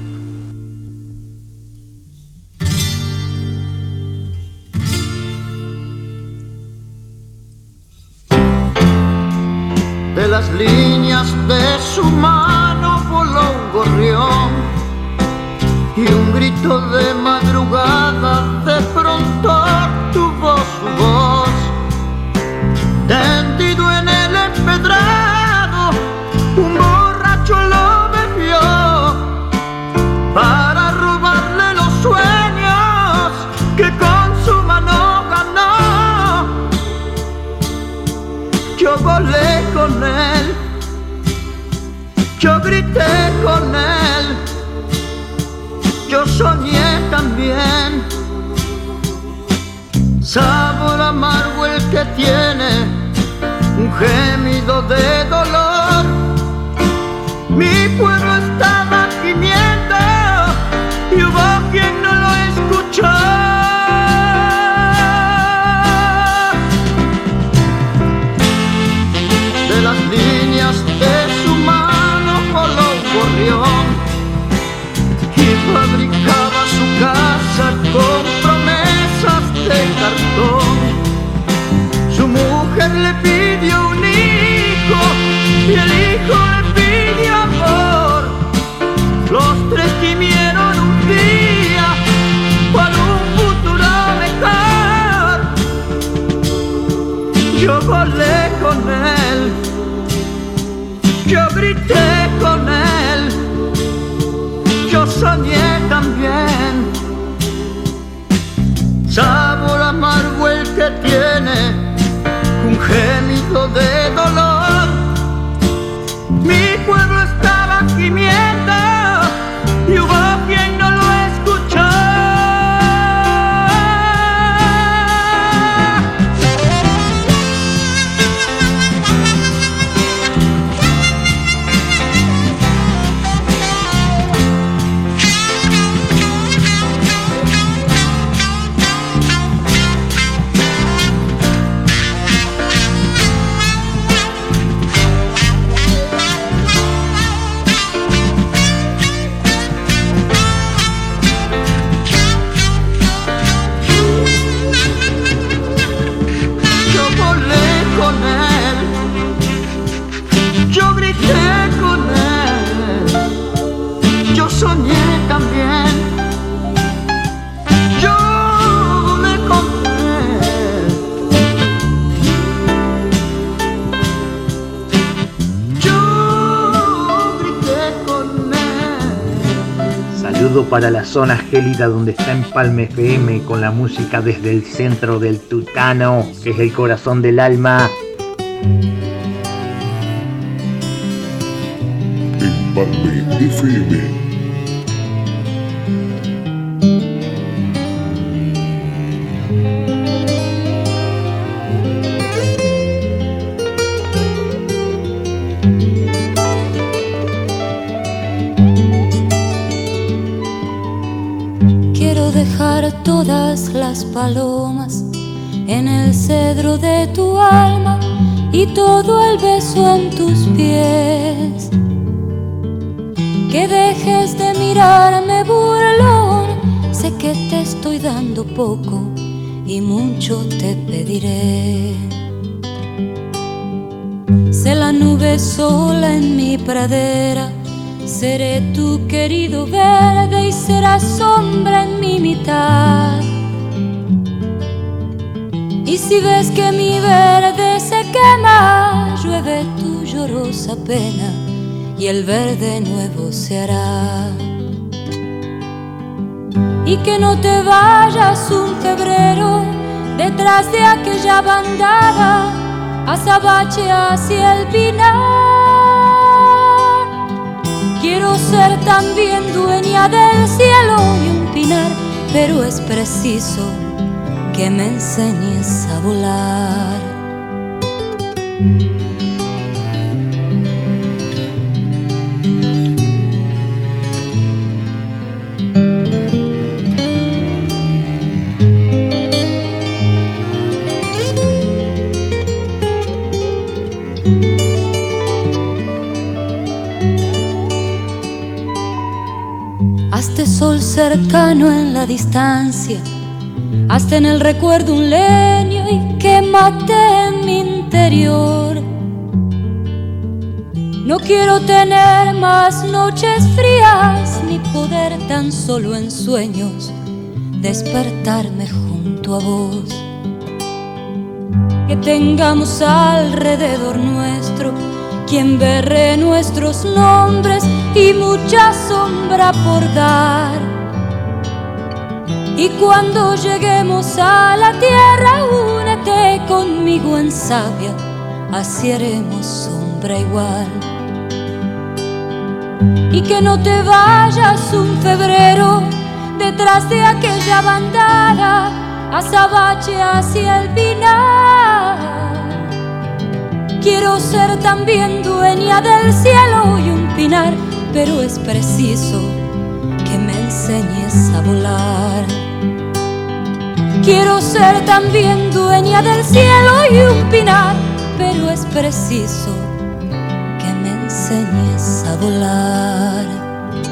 De las líneas de su mano voló un gorrión y un grito de madrugada de pronto tuvo su voz. Tendido en el empedrado, un borracho lo bebió para robarle los sueños que con su mano ganó. Yo volé con él, yo grité con él, yo soñé también. Sabor amargo el que tiene un gemido de dolor. Mi pueblo estaba gimiendo y hubo quien no lo escuchó. De las líneas de su mano voló un gorrión y fabricaba su casa con promesas de cartón. Su mujer le pidió un hijo y el hijo le pidió amor. Los tres gimieron un día por un futuro mejor. Yo Yo volé con él, yo grité con él, yo soñé también. Sabor amargo el que tiene un gemido de dolor. Mi pueblo estaba gimiendo y hubo quien no lo escuchó. Yo grité con él, yo soñé también, yo volé con él, yo grité con él.
Saludo para la zona gélida donde está Empalme FM con la música desde el centro del Tutano, que es el corazón del alma.
Empalme FM.
Quiero dejar todas las palomas en el cedro de tu alma y todo el beso en tus pies. Que dejes de mirarme burlón, sé que te estoy dando poco y mucho te pediré. Sé la nube sola en mi pradera, seré tu querido verde y serás sombra en mi mitad. Y si ves que mi verde se quema, llueve tu llorosa pena y el verde nuevo se hará. Y que no te vayas un febrero detrás de aquella bandada, azabache hacia el pinar. Quiero ser también dueña del cielo y un pinar, pero es preciso que me enseñes a volar. Hazte sol cercano en la distancia, hazte en el recuerdo un leño y quémate en mi interior. No quiero tener más noches frías, ni poder tan solo en sueños despertarme junto a vos. Que tengamos alrededor nuestro quien berre nuestros nombres y mucha sombra por dar. Y cuando lleguemos a la tierra, únete conmigo en savia, así haremos sombra igual. Y que no te vayas un febrero detrás de aquella bandada, azabache hacia el pinar. Quiero ser también dueña del cielo y un pinar, pero es preciso que me enseñes a volar. Quiero ser también dueña del cielo y un pinar, pero es preciso que me enseñes a volar.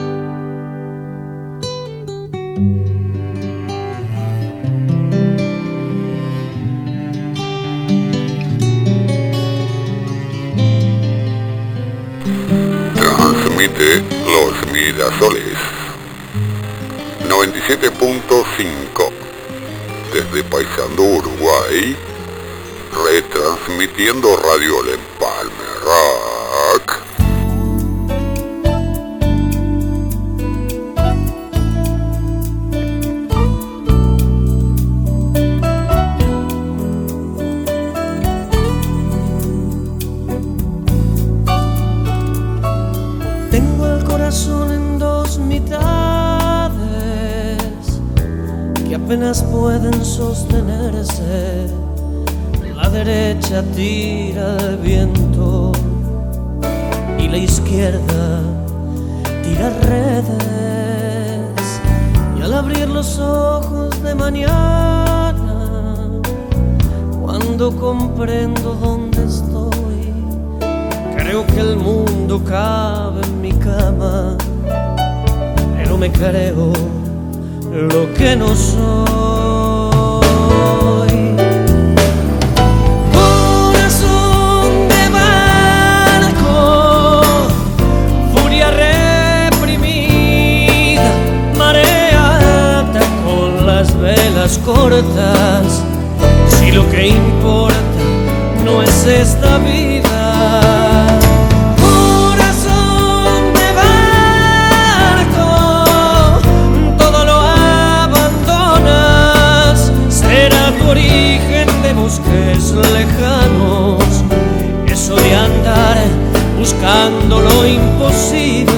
Transmite Los Mirasoles 97.5 desde Paysandú, Uruguay, retransmitiendo Radio El Empalme Rock.
Tengo el corazón en dos mitades que apenas pueden sostenerse. La derecha tira el viento y la izquierda tira redes. Y al abrir los ojos de mañana, cuando comprendo dónde estoy, creo que el mundo cabe en mi cama, pero me creo lo que no soy. Corazón de barco, furia reprimida, marea alta con las velas cortas. Si lo que importa no es esta vida. Corazón de barco, todo lo abandonas. Será tu origen de bosques lejanos, eso de andar buscando lo imposible.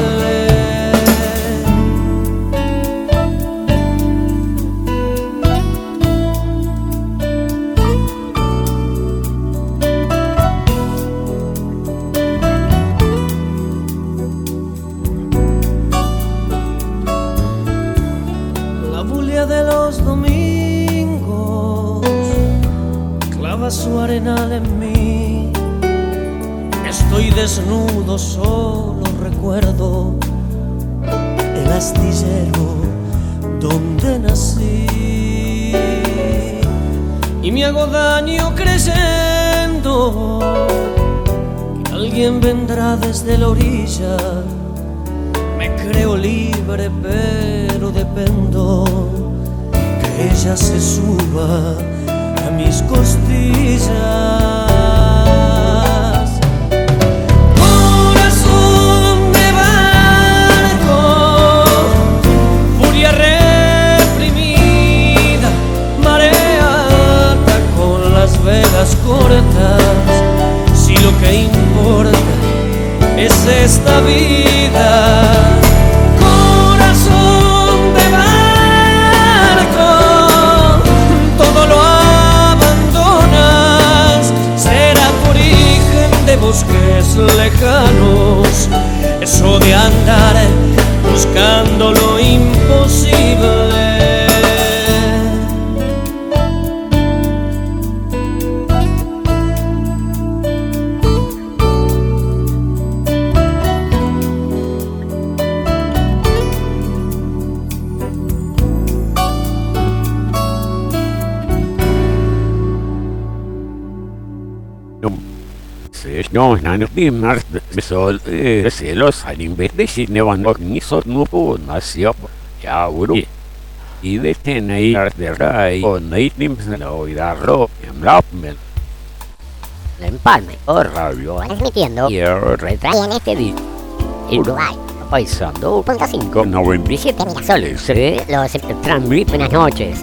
Su arenal en mí, estoy desnudo, solo recuerdo el astillero donde nací y me hago daño creyendo que alguien vendrá desde la orilla. Me creo libre pero dependo que ella se suba a mis costillas. Corazón de barco, furia reprimida, marea alta con las velas cortas. Si lo que importa es esta vida. Corazón de barco, todo lo de bosques lejanos, eso de andar buscando lo imposible.
No, det mest besøg celos al invertir nevando ni så nu på nasia ja uro I det tener de rai o neitim lo idarlo en lapmen
El Empalme o radio transmitiendo
y retrae
en este día Uruguay
paisando 5 97
Mirasoles los transmite buenas noches.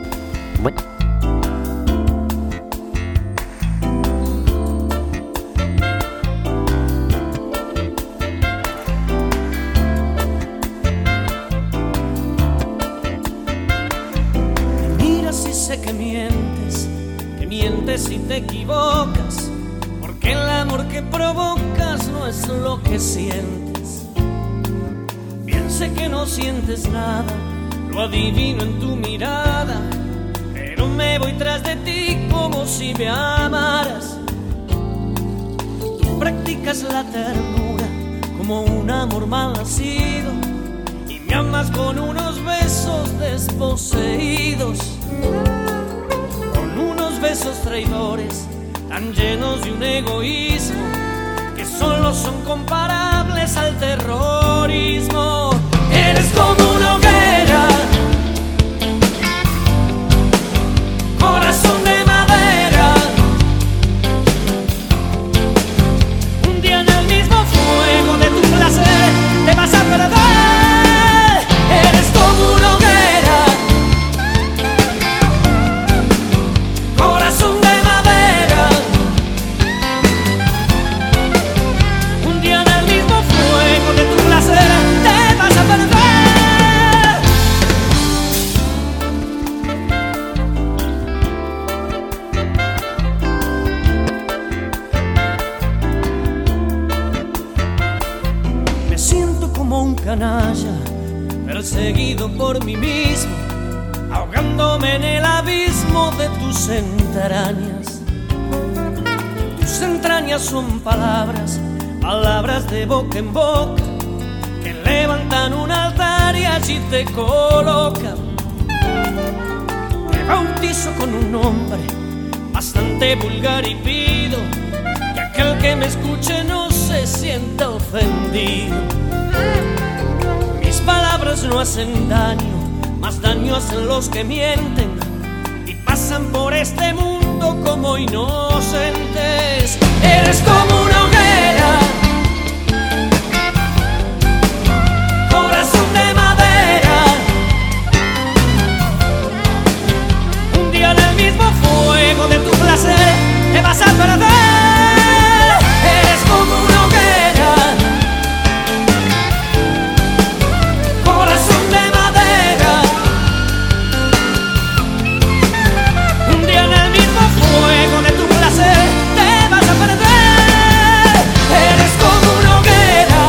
Si te equivocas, porque el amor que provocas no es lo que sientes. Piense que no sientes nada, lo adivino en tu mirada, pero me voy tras de ti como si me amaras. Tú practicas la ternura como un amor mal nacido y me amas con unos besos desposeídos. Besos traidores, tan llenos de un egoísmo que solo son comparables al terrorismo. Eres como una hoguera, corazón de madera, canalla, perseguido por mí mismo, ahogándome en el abismo de tus entrañas. Tus entrañas son palabras, palabras de boca en boca, que levantan un altar y allí te colocan. Te bautizo con un nombre bastante vulgar y pido que aquel que me escuche no se sienta ofendido. Mis palabras no hacen daño, más daño hacen los que mienten y pasan por este mundo como inocentes. Eres como una hoguera, corazón de madera, un día en el mismo fuego de tu placer te vas a perder. Eres como una hoguera, corazón de madera, un día en el mismo fuego de tu placer te vas a perder. Eres como una hoguera,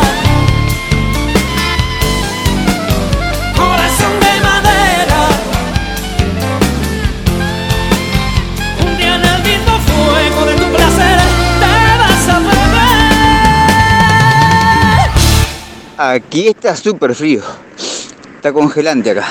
corazón de madera, un día en el mismo fuego de tu placer te vas a perder.
Aquí está súper frío. Está congelante acá.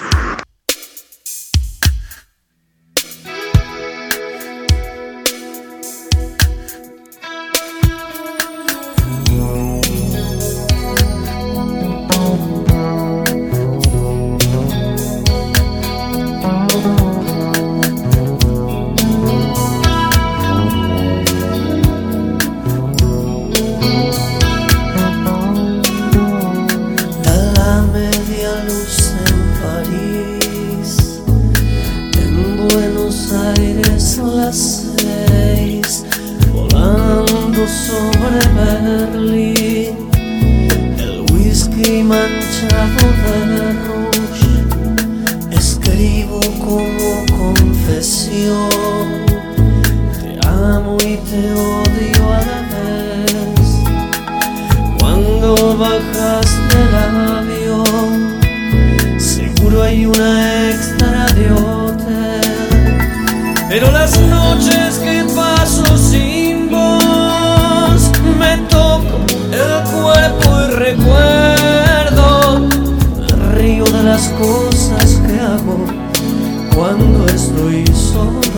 La media luz en París, en Buenos Aires las 6, volando sobre Berlín, el whisky manchado de rouge, escribo como confesión, te amo y te odio a la vez. Cuando bajas del avión, seguro hay una extra de hotel, pero las noches que paso sin vos, me toco el cuerpo y recuerdo, me río de las cosas que hago cuando estoy solo.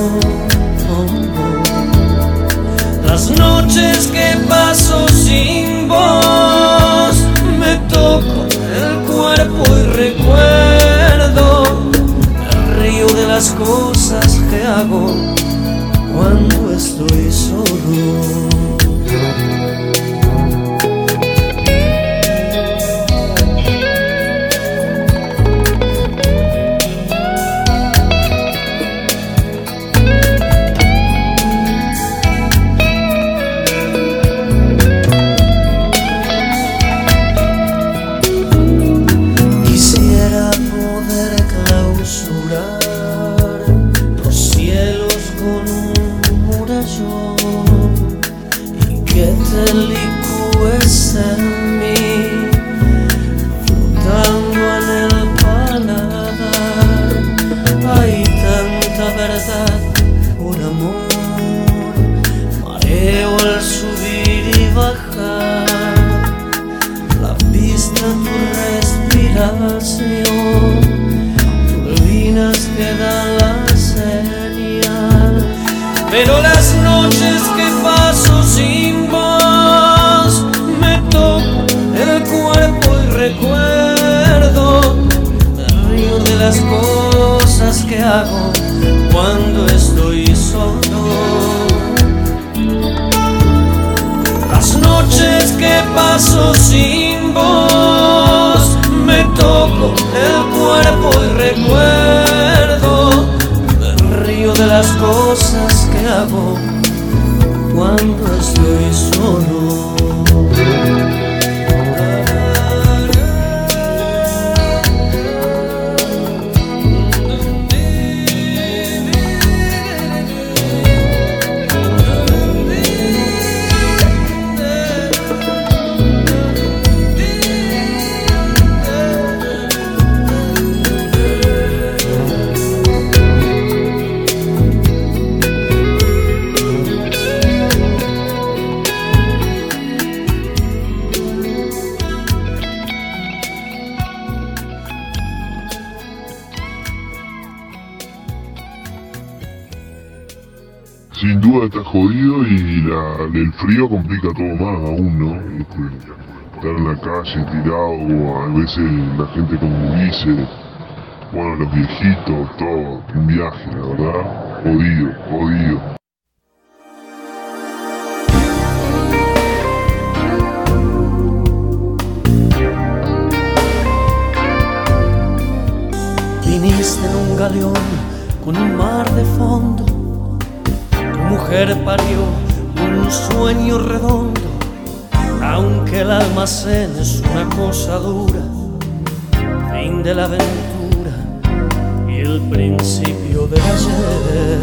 Las noches que paso sin vos, me toco el cuerpo y recuerdo, me río de las cosas que hago cuando estoy solo. Quisiera poder clausurar los cielos con un murallón y que te licúes en mí, flotando en el paladar. Hay tanta verdad por amor, mareo al subir y bajar, la pista tu respiración, turbinas que dan la señal. Pero las noches que paso sin vos, me toco el cuerpo y recuerdo, me río de las cosas que hago cuando estoy solo. Las noches que paso sin vos, me toco el cuerpo y recuerdo, me río de las cosas que hago cuando estoy solo.
clima está jodido y el frío complica todo más aún, ¿no? Estar en la calle tirado, a veces la gente con gurises, bueno, los viejitos, todo, un viaje, la verdad, jodido.
Viniste en un galeón con un mar de fondo, tu mujer parió un sueño redondo, aunque el almacén es una cosa dura, fin de la aventura y el principio del ayer.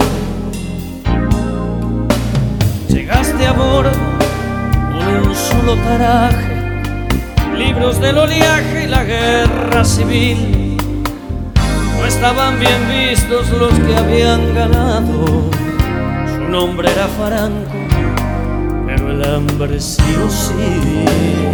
Llegaste a bordo con un solo taraje, libros del oleaje y la guerra civil. No estaban bien vistos los que habían ganado, su nombre era Franco, pero el hambre sí o sí.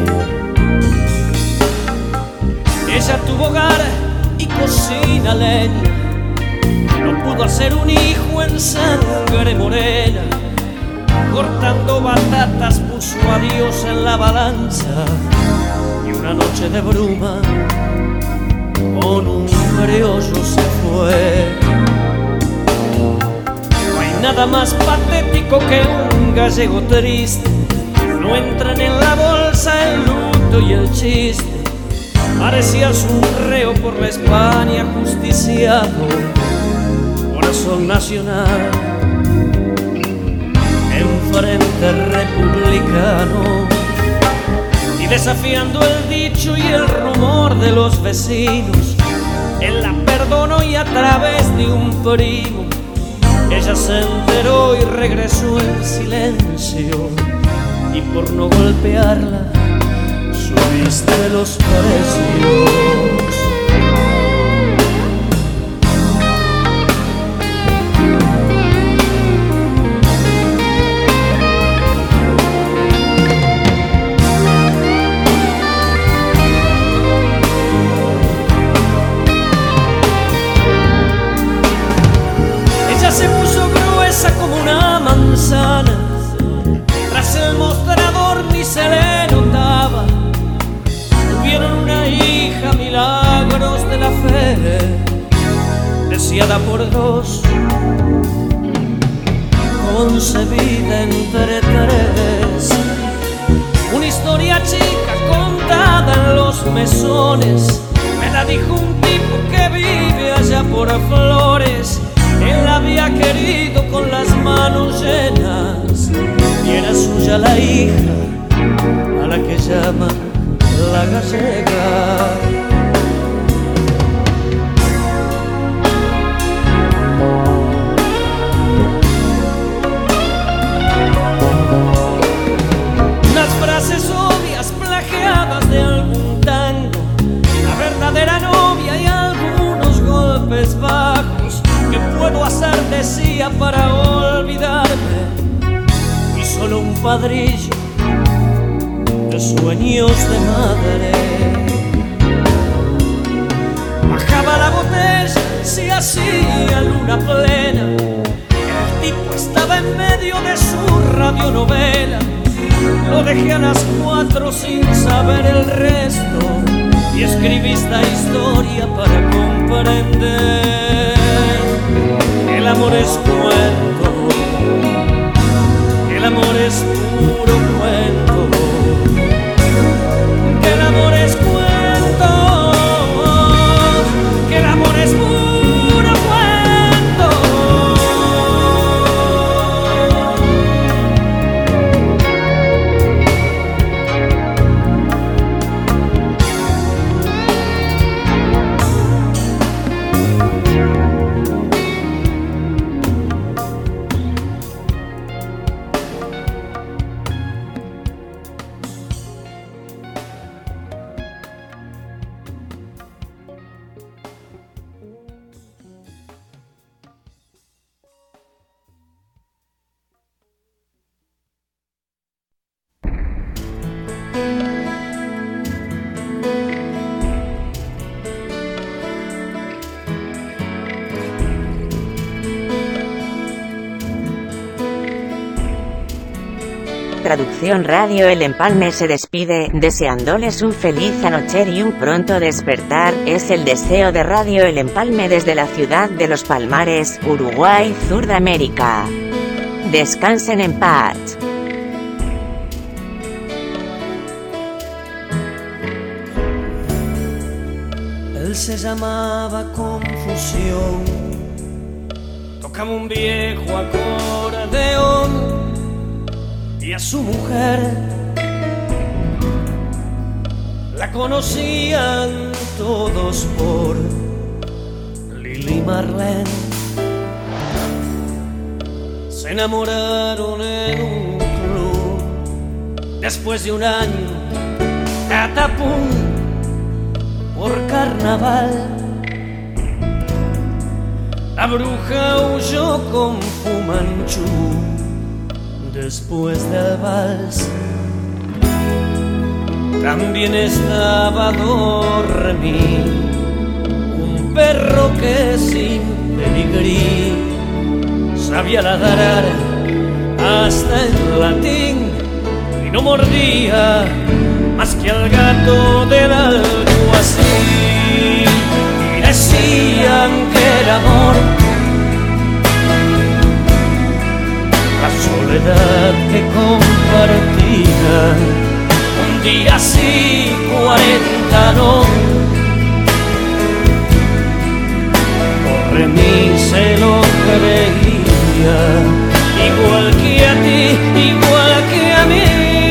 Ella tuvo hogar y cocina leña, no pudo hacer un hijo en sangre morena. Cortando batatas puso a Dios en la balanza y una noche de bruma con un criollo se fue. No hay nada más patético que un gallego triste, no entran en la bolsa el luto y el chiste. Parecías un reo por la España justiciado, corazón nacional en frente republicano, y desafiando el dicho y el rumor de los vecinos. Él la perdonó y a través de un primo ella se enteró y regresó en silencio, y por no golpearla subiste los precios. Se puso gruesa como una manzana, tras el mostrador ni se le notaba. Tuvieron una hija, milagros de la fe, deseada por dos, concebida entre tres. Una historia chica contada en los mesones, me la dijo un tipo que vive allá por Flores. Él la había querido con las manos llenas y era suya la hija a la que llaman la gallega. Unas frases obvias plagiadas de algún tango, la verdadera novia y algunos golpes bajos. ¿Qué puedo hacer? Decía, para olvidarme, y solo un padrillo de sueños de madre. Bajaba la botella, se hacía luna plena, el tipo estaba en medio de su radionovela. Lo dejé a las 4 sin saber el resto y escribí esta historia para comprender. El amor es cuento, el amor es puro cuento, que el amor es cuento, que el amor es puro cuento.
Traducción Radio El Empalme se despide, deseándoles un feliz anocher y un pronto despertar. Es el deseo de Radio El Empalme desde la ciudad de Los Palmares, Uruguay, Sudamérica. Descansen en paz.
Él se llamaba Confusión, tocaba un viejo acordeón y a su mujer la conocían todos por Lili Marlene. Se enamoraron en un club después de un año catapum por carnaval. La bruja huyó con Fu Manchu después del vals. También estaba Doremi, un perro que sin pedigrí sabía ladrar hasta en latín y no mordía más que al gato del alguacil. Y decían que el amor, la soledad que compartían, un día sí, 40 no. Doremi se lo creía, igual que a ti, igual que a mí.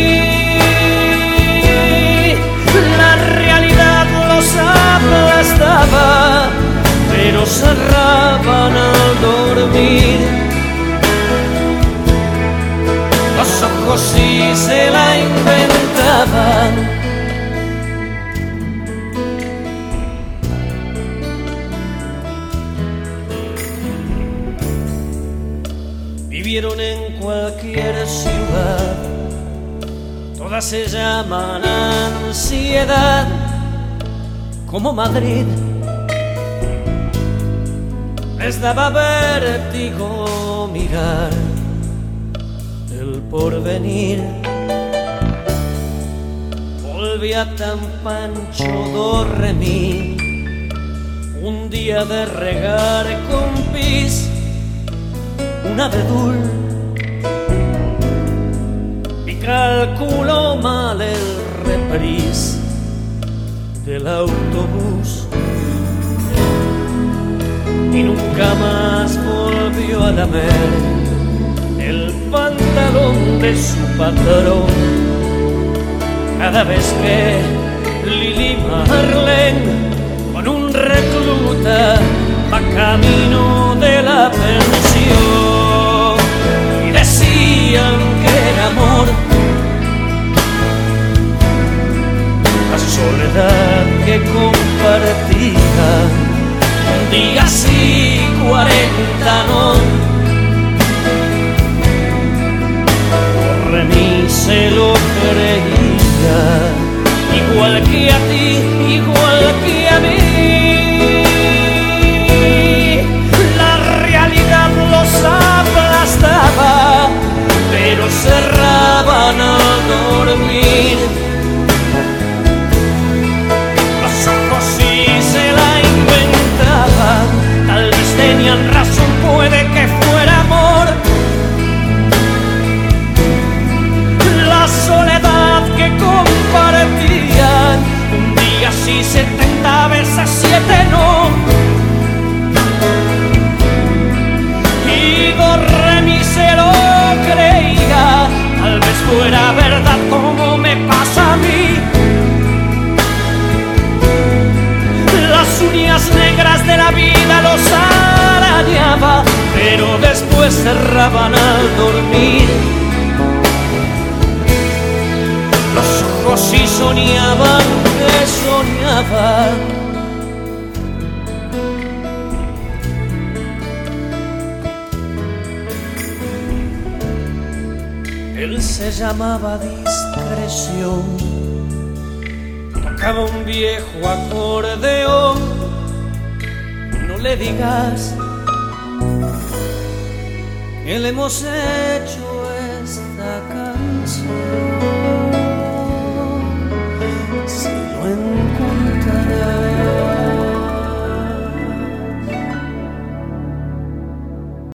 La realidad los aplastaba, pero cerraban al dormir los ojos y se la inventaban. Vivieron en cualquier ciudad, todas se llaman ansiedad, como Madrid. Les daba vértigo mirar el porvenir. Volvía tan Pancho Doremi, un día de regar con pis un abedul, y calculó mal el reprise del autobús y nunca más volvió a lamer el pantalón de su patrón. Cada vez que Lili Marlene con un recluta va camino de la pensión, y decían que el amor, la soledad que compartían, un día sí, 40 no. Doremi se lo creía, igual que a ti, igual que a mí. La realidad los aplastaba, pero cerraban al dormir los ojos y se la inventaban. Tal vez tenían razón, puede que fuera amor. La soledad que compartían, un día sí, 70 veces 7 no. Y Doremi se lo creía, tal vez fuera verdad como me pasa a mí. Las uñas negras de la vida los arañaba, pero después cerraban al dormir los ojos y soñaban que soñaban. Él se llamaba Discreción, tocaba un viejo acordeón. No le digas que le hemos hecho esta canción.
canción.